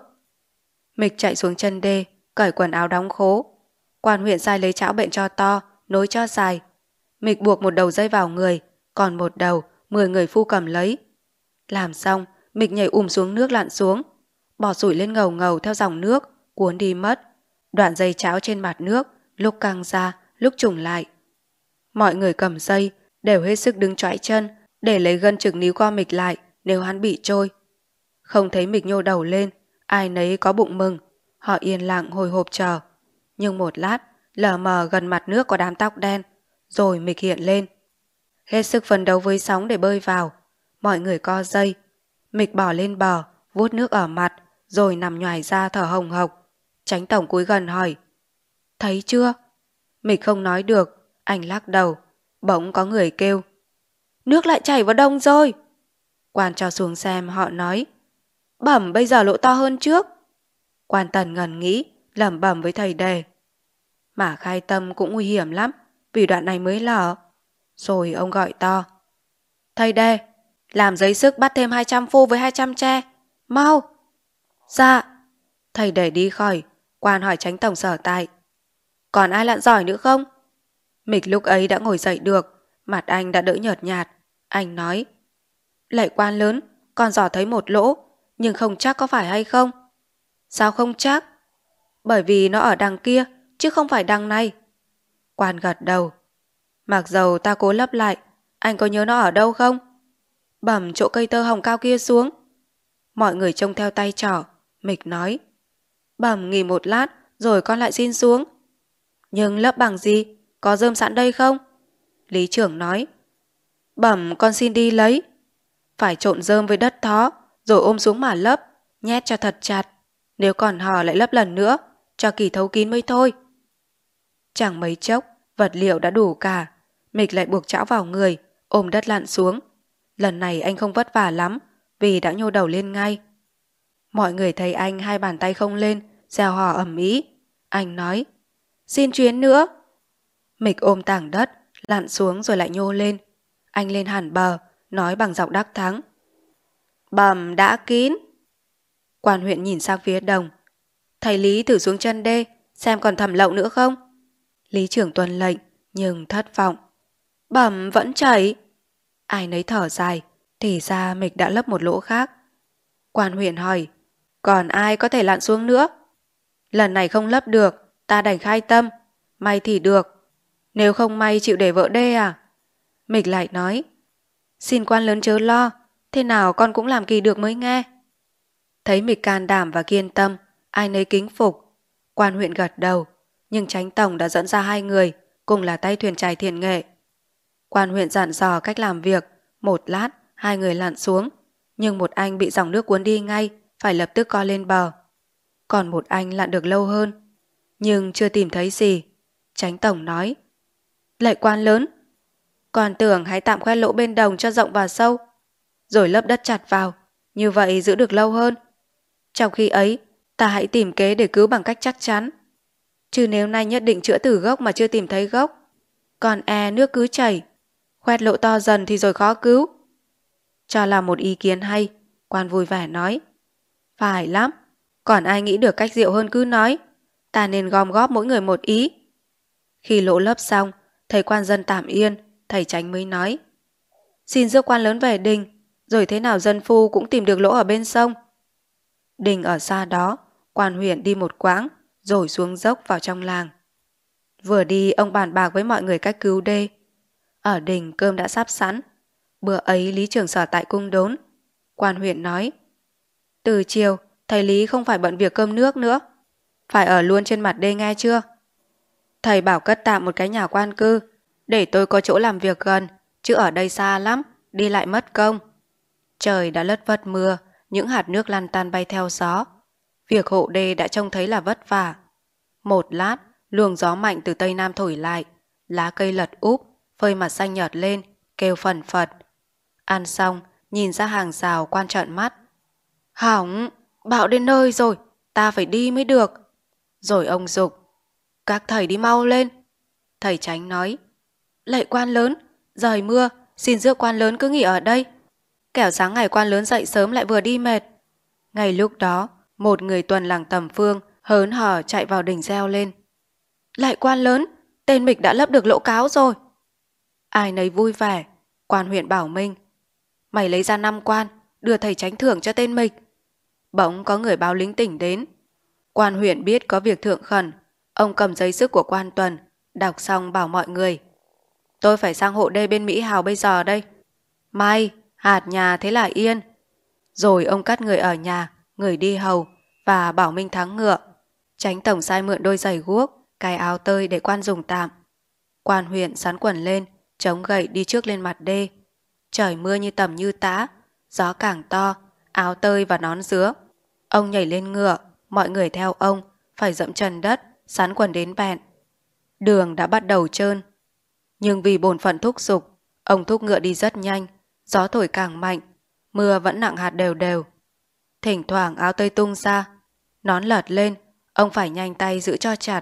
Mịch chạy xuống chân đê, cởi quần áo đóng khố. Quan huyện sai lấy chảo bệnh cho to, nối cho dài. Mịch buộc một đầu dây vào người, còn một đầu, mười người phu cầm lấy. Làm xong, Mịch nhảy ùm xuống nước lặn xuống. Bỏ sủi lên ngầu ngầu theo dòng nước, cuốn đi mất. Đoạn dây cháo trên mặt nước, lúc căng ra, lúc trùng lại. Mọi người cầm dây, đều hết sức đứng chõi chân, để lấy gân trực níu co Mịch lại, nếu hắn bị trôi. Không thấy Mịch nhô đầu lên, ai nấy có bụng mừng. Họ yên lặng hồi hộp chờ. Nhưng một lát, lờ mờ gần mặt nước có đám tóc đen, rồi Mịch hiện lên. Hết sức phấn đấu với sóng để bơi vào. Mọi người co dây. Mịch bỏ lên bờ, vuốt nước ở mặt, rồi nằm nhoài ra thở hồng hộc. Chánh tổng cúi gần hỏi, thấy chưa? Mịch không nói được, anh lắc đầu. Bỗng có người kêu, nước lại chảy vào đông rồi. Quan cho xuống xem, họ nói, bẩm bây giờ lỗ to hơn trước. Quan Tần ngần nghĩ, lẩm bẩm với thầy đề, mà khai tâm cũng nguy hiểm lắm, vì đoạn này mới lở. Rồi ông gọi to, thầy đề, làm giấy sức bắt thêm hai trăm phu với hai trăm tre, mau. Dạ. Thầy đề đi khỏi. Quan hỏi Chánh tổng sở tại, còn ai lặn giỏi nữa không? Mịch lúc ấy đã ngồi dậy được, mặt anh đã đỡ nhợt nhạt. Anh nói, lạy quan lớn, con dò thấy một lỗ, nhưng không chắc có phải hay không. Sao không chắc? Bởi vì nó ở đằng kia, chứ không phải đằng này. Quan gật đầu. Mặc dầu ta cố lấp lại, anh có nhớ nó ở đâu không? Bẩm chỗ cây tơ hồng cao kia xuống. Mọi người trông theo tay trỏ. Mịch nói, bẩm nghỉ một lát, rồi con lại xin xuống. Nhưng lấp bằng gì? Có rơm sẵn đây không? Lý trưởng nói, Bẩm con xin đi lấy. Phải trộn rơm với đất thó, rồi ôm xuống mà lấp, nhét cho thật chặt. Nếu còn hò lại lấp lần nữa, cho kỳ thấu kín mới thôi. Chẳng mấy chốc, vật liệu đã đủ cả. Mịch lại buộc chảo vào người, ôm đất lặn xuống. Lần này anh không vất vả lắm, vì đã nhô đầu lên ngay. Mọi người thấy anh hai bàn tay không lên, reo hò ầm ĩ. Anh nói, xin chuyến nữa. Mịch ôm tảng đất, lặn xuống rồi lại nhô lên. Anh lên hẳn bờ, nói bằng giọng đắc thắng. Bẩm đã kín. Quan huyện nhìn sang phía đồng. Thầy Lý thử xuống chân đê, xem còn thẩm lậu nữa không? Lý trưởng tuân lệnh, nhưng thất vọng. Bẩm vẫn chảy. Ai nấy thở dài, thì ra Mịch đã lấp một lỗ khác. Quan huyện hỏi, còn ai có thể lặn xuống nữa? Lần này không lấp được, ta đành khai tâm. May thì được. Nếu không may chịu để vỡ đê à? Mịch lại nói, xin quan lớn chớ lo, thế nào con cũng làm kỳ được mới nghe. Thấy Mịch can đảm và kiên tâm, ai nấy kính phục. Quan huyện gật đầu, nhưng Chánh tổng đã dẫn ra hai người, cùng là tay thuyền chài thiện nghệ. Quan huyện dặn dò cách làm việc, một lát hai người lặn xuống, nhưng một anh bị dòng nước cuốn đi ngay, phải lập tức co lên bờ. Còn một anh lặn được lâu hơn, nhưng chưa tìm thấy gì. Chánh tổng nói, lạy quan lớn, còn tưởng hãy tạm khoét lỗ bên đồng cho rộng và sâu, rồi lấp đất chặt vào, như vậy giữ được lâu hơn. Trong khi ấy, ta hãy tìm kế để cứu bằng cách chắc chắn. Chứ nếu nay nhất định chữa từ gốc mà chưa tìm thấy gốc, còn e nước cứ chảy, khoét lỗ to dần thì rồi khó cứu. Cho là một ý kiến hay, quan vui vẻ nói, phải lắm, còn ai nghĩ được cách diệu hơn cứ nói, ta nên gom góp mỗi người một ý. Khi lỗ lấp xong, thầy quan dân tạm yên, thầy Chánh mới nói, xin rước quan lớn về đình, rồi thế nào dân phu cũng tìm được lỗ ở bên sông. Đình ở xa đó, quan huyện đi một quãng, rồi xuống dốc vào trong làng. Vừa đi ông bàn bạc với mọi người cách cứu đê. Ở đình cơm đã sắp sẵn. Bữa ấy Lý trưởng sở tại cung đốn. Quan huyện nói, từ chiều thầy Lý không phải bận việc cơm nước nữa, phải ở luôn trên mặt đê nghe chưa? Thầy bảo cất tạm một cái nhà quan cư, để tôi có chỗ làm việc gần, chứ ở đây xa lắm, đi lại mất công. Trời đã lất vất mưa, những hạt nước lăn tăn bay theo gió. Việc hộ đê đã trông thấy là vất vả. Một lát, luồng gió mạnh từ tây nam thổi lại, lá cây lật úp, phơi mặt xanh nhợt lên, kêu phần phật. Ăn xong, nhìn ra hàng rào quan trợn mắt. Hỏng, bão đến nơi rồi, ta phải đi mới được. Rồi ông giục, các thầy đi mau lên. Thầy Chánh nói, lạy quan lớn, rời mưa, xin rước quan lớn cứ nghỉ ở đây. Kẻo sáng ngày quan lớn dậy sớm lại vừa đi mệt. Ngay lúc đó, một người tuần làng tầm phương hớn hở chạy vào đình reo lên, lạy quan lớn, tên Mịch đã lấp được lỗ cáo rồi. Ai nấy vui vẻ. Quan huyện bảo Minh, mày lấy ra năm quan, đưa thầy Chánh thưởng cho tên Mịch. Bỗng có người báo lính tỉnh đến. Quan huyện biết có việc thượng khẩn, ông cầm giấy sức của quan tuần, đọc xong bảo mọi người, tôi phải sang hộ đê bên Mỹ Hào bây giờ đây. May, hạt nhà thế là yên. Rồi ông cắt người ở nhà, người đi hầu, và bảo Minh thắng ngựa. Chánh tổng sai mượn đôi giày guốc, cái áo tơi để quan dùng tạm. Quan huyện sắn quần lên, chống gậy đi trước lên mặt đê. Trời mưa như tầm như tã, gió càng to, áo tơi và nón dứa. Ông nhảy lên ngựa, mọi người theo ông, phải dẫm chân đất, sắn quần đến bẹn. Đường đã bắt đầu trơn. Nhưng vì bổn phận thúc giục, ông thúc ngựa đi rất nhanh, gió thổi càng mạnh, mưa vẫn nặng hạt đều đều. Thỉnh thoảng áo tơi tung ra, nón lật lên, ông phải nhanh tay giữ cho chặt.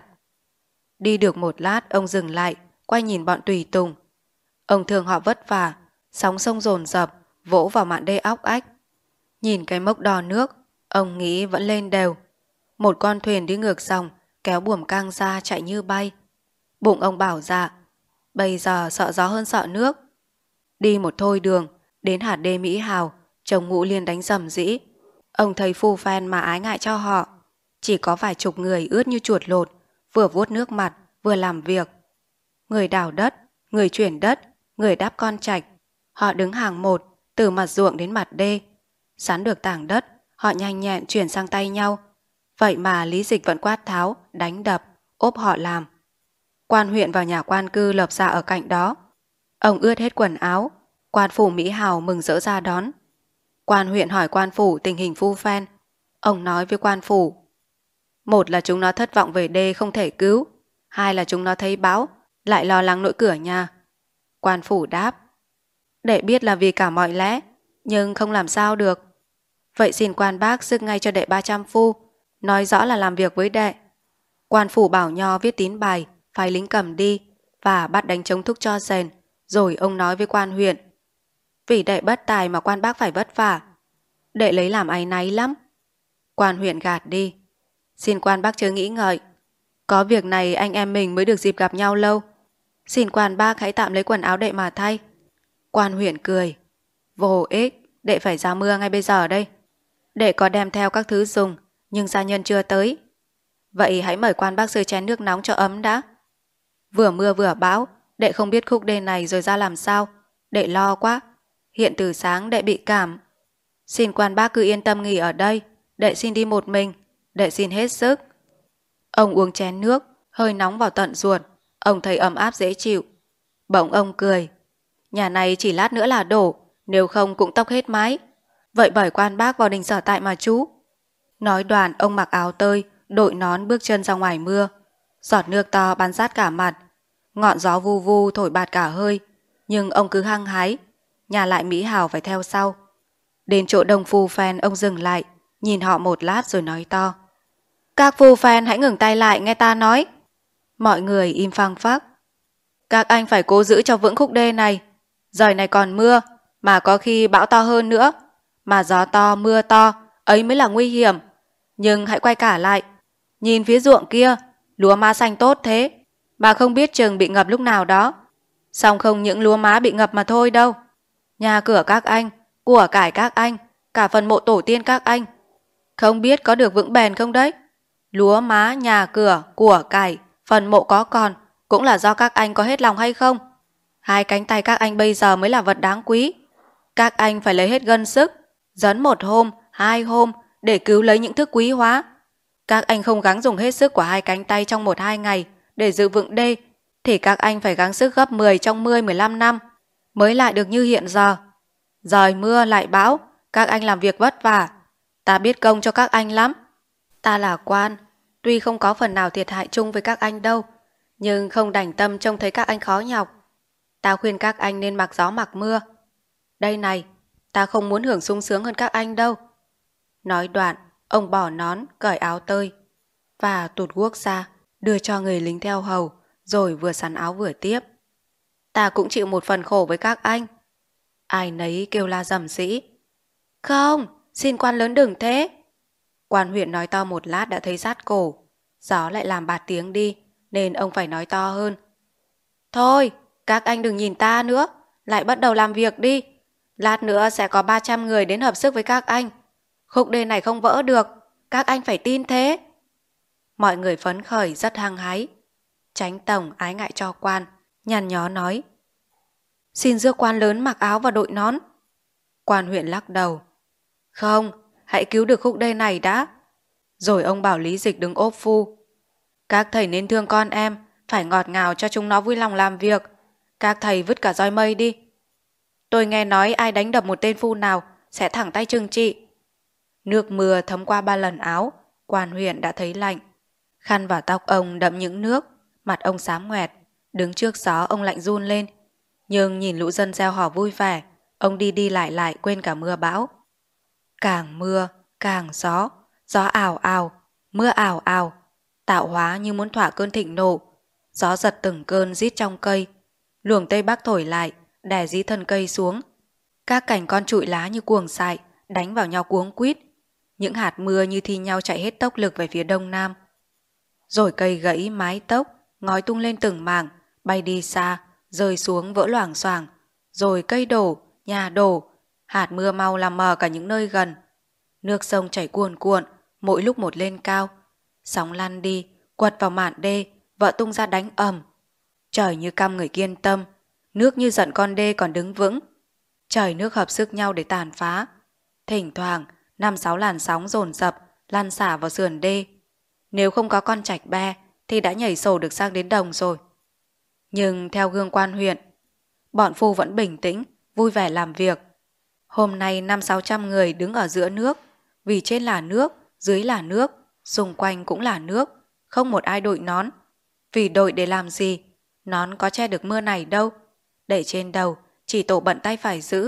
Đi được một lát ông dừng lại, quay nhìn bọn tùy tùng. Ông thương họ vất vả, sóng sông dồn dập, vỗ vào mạn đê óc ách. Nhìn cái mốc đo nước, ông nghĩ vẫn lên đều. Một con thuyền đi ngược dòng, kéo buồm căng ra chạy như bay. Bụng ông bảo dạ, bây giờ sợ gió hơn sợ nước. Đi một thôi đường, đến hạt đê Mỹ Hào, chồng Ngũ Liên đánh rầm rĩ. Ông thấy phu phen mà ái ngại cho họ. Chỉ có vài chục người ướt như chuột lột, vừa vuốt nước mặt, vừa làm việc. Người đào đất, người chuyển đất, người đáp con trạch. Họ đứng hàng một, từ mặt ruộng đến mặt đê. Sắn được tảng đất, họ nhanh nhẹn chuyển sang tay nhau. Vậy mà Lý Dịch vẫn quát tháo, đánh đập, ốp họ làm. Quan huyện vào nhà quan cư lợp dạ ở cạnh đó. Ông ướt hết quần áo, Quan phủ Mỹ Hào mừng rỡ ra đón. Quan huyện hỏi quan phủ tình hình phu phen. Ông nói với quan phủ: một là chúng nó thất vọng về đê không thể cứu, hai là chúng nó thấy bão, lại lo lắng nỗi cửa nhà. Quan phủ đáp: đệ biết là vì cả mọi lẽ, nhưng không làm sao được. Vậy xin quan bác xức ngay cho đệ ba trăm phu, nói rõ là làm việc với đệ. Quan phủ bảo Nho viết tín bài, phái lính cầm đi và bắt đánh chống thúc cho rèn. Rồi ông nói với quan huyện: vì đệ bất tài mà quan bác phải vất vả, đệ lấy làm áy náy lắm. Quan huyện gạt đi: xin quan bác chớ nghĩ ngợi, có việc này anh em mình mới được dịp gặp nhau lâu, xin quan bác hãy tạm lấy quần áo đệ mà thay. Quan huyện cười: vô ích, đệ phải ra mưa ngay bây giờ đây. Đệ có đem theo các thứ dùng, nhưng gia nhân chưa tới. Vậy hãy mời quan bác rơi chén nước nóng cho ấm đã. Vừa mưa vừa bão, đệ không biết khúc đê này rồi ra làm sao, đệ lo quá. Hiện từ sáng đệ bị cảm. Xin quan bác cứ yên tâm nghỉ ở đây, đệ xin đi một mình, đệ xin hết sức. Ông uống chén nước, hơi nóng vào tận ruột, ông thấy ấm áp dễ chịu. Bỗng ông cười: nhà này chỉ lát nữa là đổ, nếu không cũng tốc hết mái. Vậy bởi quan bác vào đình sở tại mà chú. Nói đoạn ông mặc áo tơi, đội nón bước chân ra ngoài mưa. Giọt nước to bắn rát cả mặt, ngọn gió vu vu thổi bạt cả hơi, nhưng ông cứ hăng hái. Nhà lại Mỹ Hào phải theo sau. Đến chỗ đông phu phen ông dừng lại, nhìn họ một lát rồi nói to: các phu phen hãy ngừng tay lại nghe ta nói. Mọi người im phăng phắc. Các anh phải cố giữ cho vững khúc đê này. Giời này còn mưa, mà có khi bão to hơn nữa. Mà gió to, mưa to, ấy mới là nguy hiểm. Nhưng hãy quay cả lại, nhìn phía ruộng kia, lúa má xanh tốt thế, mà không biết chừng bị ngập lúc nào đó. Xong không những lúa má bị ngập mà thôi đâu. Nhà cửa các anh, của cải các anh, cả phần mộ tổ tiên các anh, không biết có được vững bền không đấy. Lúa má, nhà cửa, của cải, phần mộ có còn, cũng là do các anh có hết lòng hay không. Hai cánh tay các anh bây giờ mới là vật đáng quý. Các anh phải lấy hết gân sức, dấn một hôm, hai hôm để cứu lấy những thức quý hóa. Các anh không gắng dùng hết sức của hai cánh tay trong một hai ngày để giữ vững đê, thì các anh phải gắng sức gấp mười trong mười, mười lăm năm mới lại được như hiện giờ. Giời mưa lại bão, các anh làm việc vất vả. Ta biết công cho các anh lắm. Ta là quan, tuy không có phần nào thiệt hại chung với các anh đâu, nhưng không đành tâm trông thấy các anh khó nhọc. Ta khuyên các anh nên mặc gió mặc mưa. Đây này, ta không muốn hưởng sung sướng hơn các anh đâu. Nói đoạn, ông bỏ nón, cởi áo tơi và tụt guốc ra, đưa cho người lính theo hầu, rồi vừa sắn áo vừa tiếp: ta cũng chịu một phần khổ với các anh. Ai nấy kêu la rầm rĩ: không, xin quan lớn đừng thế. Quan huyện nói to một lát đã thấy rát cổ, gió lại làm bạt tiếng đi, nên ông phải nói to hơn: thôi, các anh đừng nhìn ta nữa, lại bắt đầu làm việc đi. Lát nữa sẽ có ba trăm người đến hợp sức với các anh. Khúc đê này không vỡ được, các anh phải tin thế. Mọi người phấn khởi rất hăng hái. Chánh tổng ái ngại cho quan, nhăn nhó nói: xin rước quan lớn mặc áo và đội nón. Quan huyện lắc đầu: không, hãy cứu được khúc đê này đã. Rồi ông bảo Lý Dịch đứng ốp phu: các thầy nên thương con em, phải ngọt ngào cho chúng nó vui lòng làm việc. Các thầy vứt cả roi mây đi. Tôi nghe nói ai đánh đập một tên phu nào sẽ thẳng tay trừng trị. Nước mưa thấm qua ba lần áo, quan huyện đã thấy lạnh. Khăn vào tóc ông đẫm những nước, mặt ông xám ngoẹt. Đứng trước gió ông lạnh run lên. Nhưng nhìn lũ dân reo hò vui vẻ, ông đi đi lại lại quên cả mưa bão. Càng mưa, càng gió, gió ào ào, mưa ào ào, tạo hóa như muốn thỏa cơn thịnh nộ. Gió giật từng cơn rít trong cây, luồng tây bắc thổi lại, đè dí thân cây xuống. Các cành con trụi lá như cuồng sại, đánh vào nhau cuống quýt. Những hạt mưa như thi nhau chạy hết tốc lực về phía đông nam. Rồi cây gãy mái tốc, ngói tung lên từng mảng, bay đi xa, rơi xuống vỡ loảng xoảng. Rồi cây đổ, nhà đổ, hạt mưa mau làm mờ cả những nơi gần. Nước sông chảy cuồn cuộn, mỗi lúc một lên cao. Sóng lăn đi, quật vào mạn đê, vỡ tung ra đánh ầm. Trời như căm người kiên tâm, nước như giận con đê còn đứng vững. Trời nước hợp sức nhau để tàn phá. Thỉnh thoảng, năm sáu làn sóng dồn dập, lăn xả vào sườn đê. Nếu không có con trạch be, thì đã nhảy sổ được sang đến đồng rồi. Nhưng theo gương quan huyện, bọn phu vẫn bình tĩnh, vui vẻ làm việc. Hôm nay năm sáu trăm người đứng ở giữa nước, vì trên là nước, dưới là nước, xung quanh cũng là nước, không một ai đội nón. Vì đội để làm gì? Nón có che được mưa này đâu. Để trên đầu, chỉ tổ bận tay phải giữ.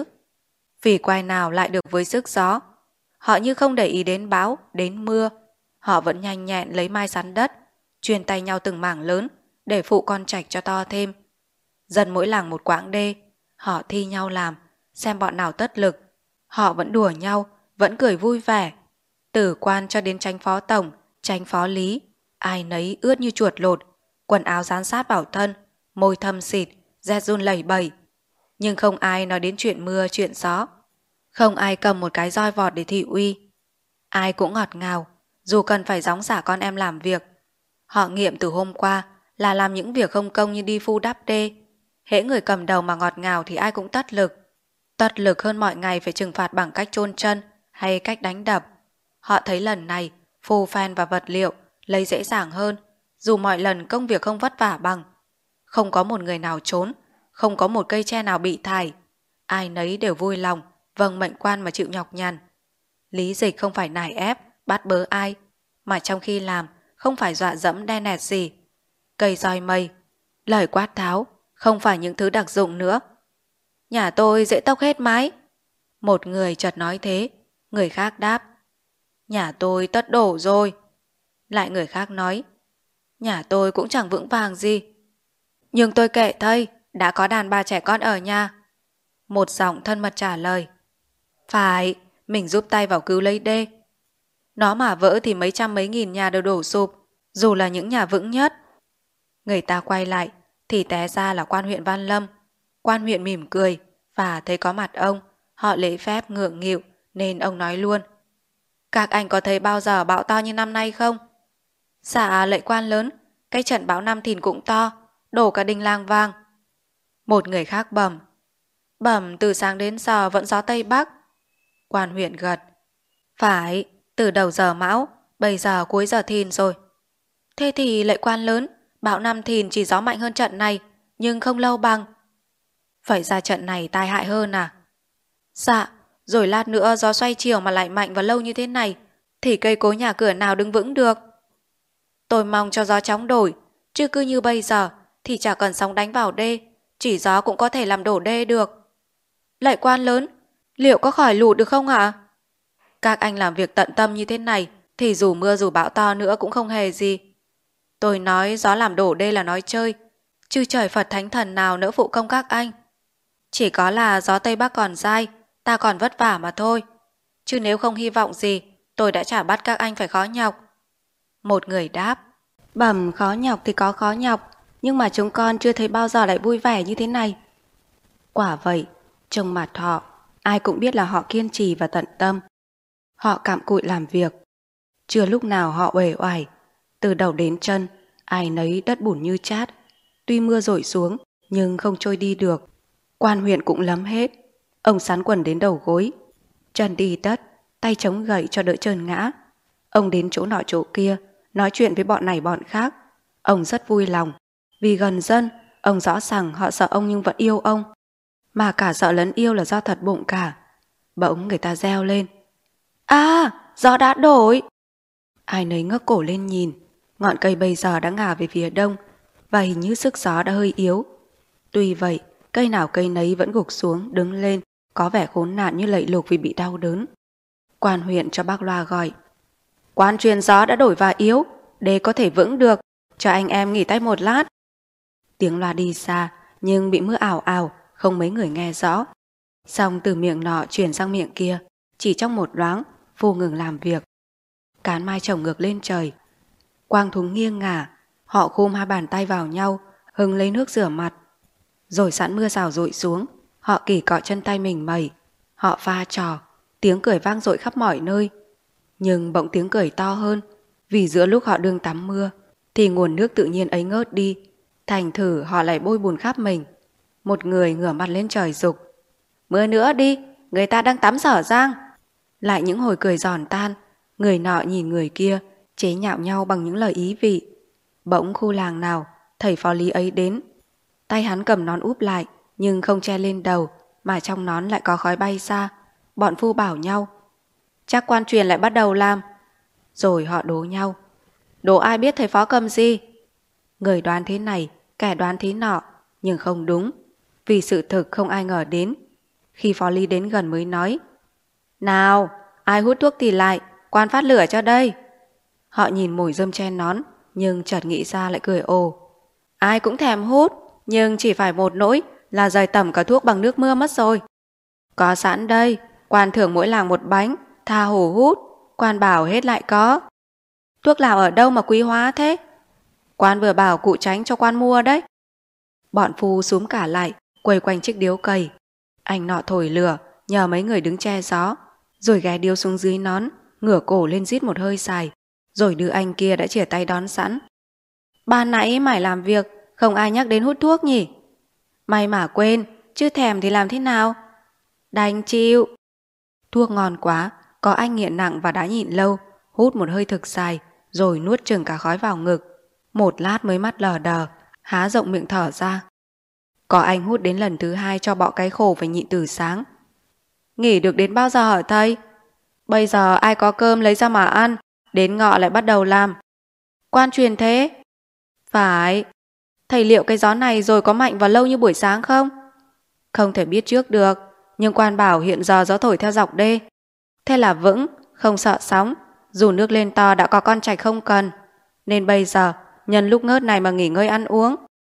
Vì quay nào lại được với sức gió. Họ như không để ý đến bão, đến mưa. Họ vẫn nhanh nhẹn lấy mai sắn đất, truyền tay nhau từng mảng lớn để phụ con trạch cho to thêm. Dần mỗi làng một quãng đê, họ thi nhau làm, xem bọn nào tất lực. Họ vẫn đùa nhau, vẫn cười vui vẻ. Từ quan cho đến tranh phó tổng, tranh phó lý, ai nấy ướt như chuột lột, quần áo dán sát vào thân, môi thâm xịt, rét run lẩy bẩy. Nhưng không ai nói đến chuyện mưa, chuyện gió. Không ai cầm một cái roi vọt để thị uy. Ai cũng ngọt ngào, dù cần phải gióng xả con em làm việc. Họ nghiệm từ hôm qua là làm những việc không công như đi phu đắp đê. Hễ người cầm đầu mà ngọt ngào thì ai cũng tất lực. Tất lực hơn mọi ngày phải trừng phạt bằng cách chôn chân hay cách đánh đập. Họ thấy lần này phù phen và vật liệu lấy dễ dàng hơn, dù mọi lần công việc không vất vả bằng. Không có một người nào trốn, không có một cây tre nào bị thải. Ai nấy đều vui lòng vâng mệnh quan mà chịu nhọc nhằn. Lý Dịch không phải nài ép, bắt bớ ai, mà trong khi làm không phải dọa dẫm đe nẹt gì. Cây roi mây, lời quát tháo, không phải những thứ đặc dụng nữa. Nhà tôi dễ tóc hết mái. Một người chợt nói thế, người khác đáp. Nhà tôi tất đổ rồi. Lại người khác nói. Nhà tôi cũng chẳng vững vàng gì. Nhưng tôi kệ thây, đã có đàn bà trẻ con ở nhà. Một giọng thân mật trả lời. Phải, mình giúp tay vào cứu lấy đê. Nó mà vỡ thì mấy trăm mấy nghìn nhà đều đổ sụp, dù là những nhà vững nhất. Người ta quay lại, thì té ra là quan huyện Văn Lâm. Quan huyện mỉm cười, và thấy có mặt ông, họ lễ phép ngượng nghịu, nên ông nói luôn. Các anh có thấy bao giờ bão to như năm nay không? Dạ lệnh quan lớn, cái trận bão năm thìn cũng to, đổ cả đình làng vàng. Một người khác bẩm. Bẩm từ sáng đến giờ vẫn gió Tây Bắc. Quan huyện gật. Phải, từ đầu giờ mão, bây giờ cuối giờ thìn rồi. Thế thì lệnh quan lớn, bão năm thìn chỉ gió mạnh hơn trận này, nhưng không lâu bằng. Vậy ra trận này tai hại hơn à? Dạ, rồi lát nữa gió xoay chiều mà lại mạnh và lâu như thế này, thì cây cối nhà cửa nào đứng vững được. Tôi mong cho gió chóng đổi, chứ cứ như bây giờ thì chả cần sóng đánh vào đê, chỉ gió cũng có thể làm đổ đê được. Lệnh quan lớn, liệu có khỏi lụt được không ạ? Các anh làm việc tận tâm như thế này thì dù mưa dù bão to nữa cũng không hề gì. Tôi nói gió làm đổ đê là nói chơi, chứ trời Phật thánh thần nào nỡ phụ công các anh. Chỉ có là gió Tây Bắc còn dai, ta còn vất vả mà thôi. Chứ nếu không hy vọng gì, tôi đã chả bắt các anh phải khó nhọc. Một người đáp. Bẩm khó nhọc thì có khó nhọc, nhưng mà chúng con chưa thấy bao giờ lại vui vẻ như thế này. Quả vậy, trông mặt họ, ai cũng biết là họ kiên trì và tận tâm. Họ cặm cụi làm việc. Chưa lúc nào họ uể oải. Từ đầu đến chân, ai nấy đất bùn như chát. Tuy mưa rội xuống, nhưng không trôi đi được. Quan huyện cũng lấm hết. Ông sắn quần đến đầu gối, chân đi tất, tay chống gậy cho đỡ trơn ngã. Ông đến chỗ nọ chỗ kia, nói chuyện với bọn này bọn khác. Ông rất vui lòng. Vì gần dân, ông rõ ràng họ sợ ông nhưng vẫn yêu ông. Mà cả sợ lẫn yêu là do thật bụng cả. Bỗng người ta reo lên. À, gió đã đổi. Ai nấy ngước cổ lên nhìn. Ngọn cây bây giờ đã ngả về phía đông, và hình như sức gió đã hơi yếu. Tuy vậy, cây nào cây nấy vẫn gục xuống, đứng lên, có vẻ khốn nạn như lạy lục vì bị đau đớn. Quan huyện cho bác loa gọi. Quan truyền gió đã đổi và yếu, để có thể vững được, cho anh em nghỉ tay một lát. Tiếng loa đi xa, nhưng bị mưa ảo ảo, không mấy người nghe rõ. Xong từ miệng nọ chuyển sang miệng kia, chỉ trong một loáng, vô ngừng làm việc. Cán mai chồng ngược lên trời. Quang thúng nghiêng ngả, họ khum hai bàn tay vào nhau, hứng lấy nước rửa mặt. Rồi sẵn mưa rào rội xuống, họ kỳ cọ chân tay mình mẩy. Họ pha trò, tiếng cười vang dội khắp mọi nơi. Nhưng bỗng tiếng cười to hơn, vì giữa lúc họ đương tắm mưa, thì nguồn nước tự nhiên ấy ngớt đi. Thành thử họ lại bôi bùn khắp mình. Một người ngửa mặt lên trời dục. Mưa nữa đi, người ta đang tắm Sở Giang. Lại những hồi cười giòn tan, người nọ nhìn người kia, chế nhạo nhau bằng những lời ý vị. Bỗng khu làng nào, thầy phó lý ấy đến. Tay hắn cầm nón úp lại, nhưng không che lên đầu, mà trong nón lại có khói bay ra. Bọn phu bảo nhau, chắc quan truyền lại bắt đầu làm. Rồi họ đố nhau, đố ai biết thầy phó cầm gì. Người đoán thế này, kẻ đoán thế nọ, nhưng không đúng, vì sự thực không ai ngờ đến. Khi phó lý đến gần mới nói, nào, ai hút thuốc thì lại, quan phát lửa cho đây. Họ nhìn mùi rơm che nón, nhưng chợt nghĩ ra lại cười ồ. Ai cũng thèm hút, nhưng chỉ phải một nỗi là rời tẩm cả thuốc bằng nước mưa mất rồi. Có sẵn đây, quan thưởng mỗi làng một bánh, tha hồ hút, quan bảo hết lại có. Thuốc lào ở đâu mà quý hóa thế? Quan vừa bảo cụ tránh cho quan mua đấy. Bọn phu xúm cả lại, quây quanh chiếc điếu cày. Anh nọ thổi lửa, nhờ mấy người đứng che gió, rồi ghé điếu xuống dưới nón, ngửa cổ lên rít một hơi dài, rồi đưa anh kia đã chìa tay đón sẵn. Ban nãy mải làm việc, không ai nhắc đến hút thuốc nhỉ? May mà quên, chứ thèm thì làm thế nào? Đành chịu. Thuốc ngon quá, có anh nghiện nặng và đã nhịn lâu, hút một hơi thực dài, rồi nuốt chừng cả khói vào ngực. Một lát mới mắt lờ đờ, há rộng miệng thở ra. Có anh hút đến lần thứ hai cho bọ cái khổ phải nhịn từ sáng. Nghỉ được đến bao giờ hả thầy? Bây giờ ai có cơm lấy ra mà ăn, đến ngọ lại bắt đầu làm. Quan truyền thế? Phải. Thầy liệu cái gió này rồi có mạnh và lâu như buổi sáng không? Không thể biết trước được, nhưng quan bảo hiện giờ gió thổi theo dọc đê. Thế là vững, không sợ sóng, dù nước lên to đã có con trạch không cần. Nên bây giờ, nhân lúc ngớt này mà nghỉ ngơi ăn uống.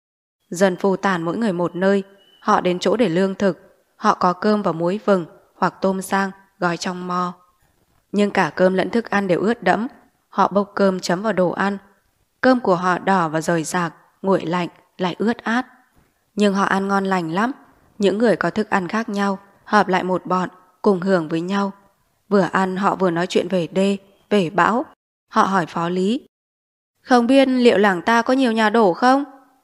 Dân phu tản mỗi người một nơi, họ đến chỗ để lương thực. Họ có cơm và muối vừng hoặc tôm rang gói trong mo. Nhưng cả cơm lẫn thức ăn đều ướt đẫm. Họ bốc cơm chấm vào đồ ăn. Cơm của họ đỏ và rời rạc, nguội lạnh, lại ướt át. Nhưng họ ăn ngon lành lắm. Những người có thức ăn khác nhau hợp lại một bọn, cùng hưởng với nhau. Vừa ăn họ vừa nói chuyện về đê, về bão. Họ hỏi phó lý, không biết liệu làng ta có nhiều nhà đổ không?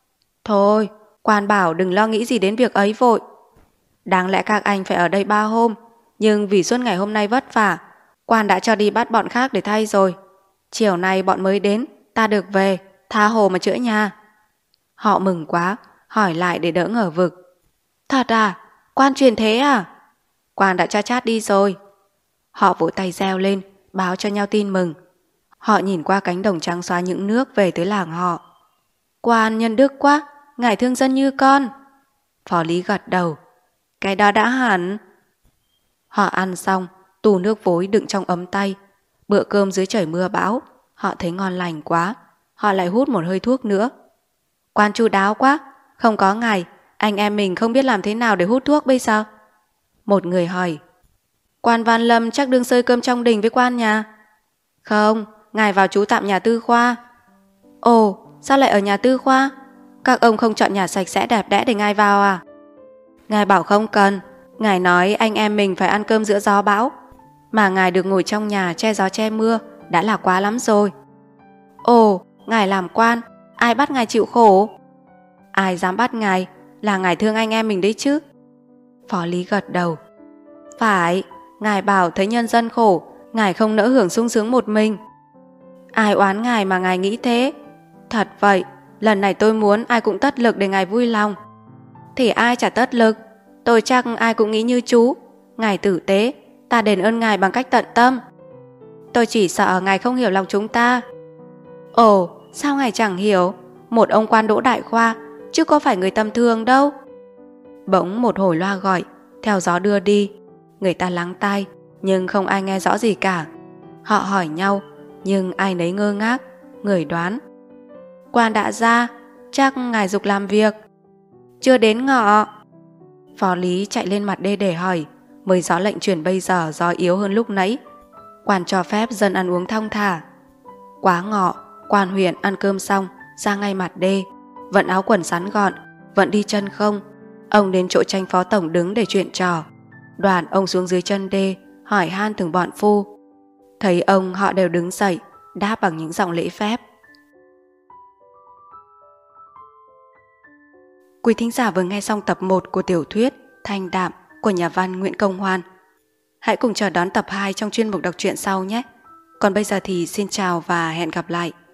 Thôi, quan bảo đừng lo nghĩ gì đến việc ấy vội. Đáng lẽ các anh phải ở đây ba hôm, nhưng vì suốt ngày hôm nay vất vả, quan đã cho đi bắt bọn khác để thay rồi. Chiều nay bọn mới đến, ta được về, tha hồ mà chữa nhà. Họ mừng quá, hỏi lại để đỡ ngờ vực. Thật à? Quan truyền thế à? Quan đã cho chát đi rồi. Họ vỗ tay reo lên, báo cho nhau tin mừng. Họ nhìn qua cánh đồng trắng xóa những nước về tới làng họ. Quan nhân đức quá, ngài thương dân như con. Phó lý gật đầu. Cái đó đã hẳn. Họ ăn xong, tù nước vối đựng trong ấm tay. Bữa cơm dưới trời mưa bão, họ thấy ngon lành quá. Họ lại hút một hơi thuốc nữa. Quan chu đáo quá, không có ngài, anh em mình không biết làm thế nào để hút thuốc bây giờ. Một người hỏi, quan Văn Lâm chắc đương xơi cơm trong đình với quan nhà. Không, ngài vào trú tạm nhà tư khoa. Ồ, sao lại ở nhà tư khoa? Các ông không chọn nhà sạch sẽ đẹp đẽ để ngài vào à? Ngài bảo không cần. Ngài nói anh em mình phải ăn cơm giữa gió bão, mà ngài được ngồi trong nhà che gió che mưa đã là quá lắm rồi. Ồ, ngài làm quan, ai bắt ngài chịu khổ? Ai dám bắt ngài, là ngài thương anh em mình đấy chứ. Phó lý gật đầu. Phải, ngài bảo thấy nhân dân khổ, ngài không nỡ hưởng sung sướng một mình. Ai oán ngài mà ngài nghĩ thế? Thật vậy, lần này tôi muốn ai cũng tất lực để ngài vui lòng. Thì ai chả tất lực, tôi chắc ai cũng nghĩ như chú. Ngài tử tế, ta đền ơn ngài bằng cách tận tâm. Tôi chỉ sợ ngài không hiểu lòng chúng ta. Ồ, sao ngài chẳng hiểu? Một ông quan đỗ đại khoa, chứ có phải người tầm thường đâu. Bỗng một hồi loa gọi, theo gió đưa đi. Người ta lắng tai, nhưng không ai nghe rõ gì cả. Họ hỏi nhau, nhưng ai nấy ngơ ngác. Người đoán, quan đã ra, chắc ngài giục làm việc. Chưa đến ngọ. Phó lý chạy lên mặt đê để hỏi, mới gió lệnh chuyển bây giờ gió yếu hơn lúc nãy. Quan cho phép dân ăn uống thong thả. Quá ngọ, quan huyện ăn cơm xong, ra ngay mặt đê, vận áo quần sắn gọn, vận đi chân không. Ông đến chỗ tranh phó tổng đứng để chuyện trò. Đoàn ông xuống dưới chân đê, hỏi han từng bọn phu. Thấy ông họ đều đứng dậy, đáp bằng những giọng lễ phép. Quý thính giả vừa nghe xong tập một của tiểu thuyết Thanh Đạm của nhà văn Nguyễn Công Hoan. Hãy cùng chờ đón tập hai trong chuyên mục đọc truyện sau nhé. Còn bây giờ thì xin chào và hẹn gặp lại.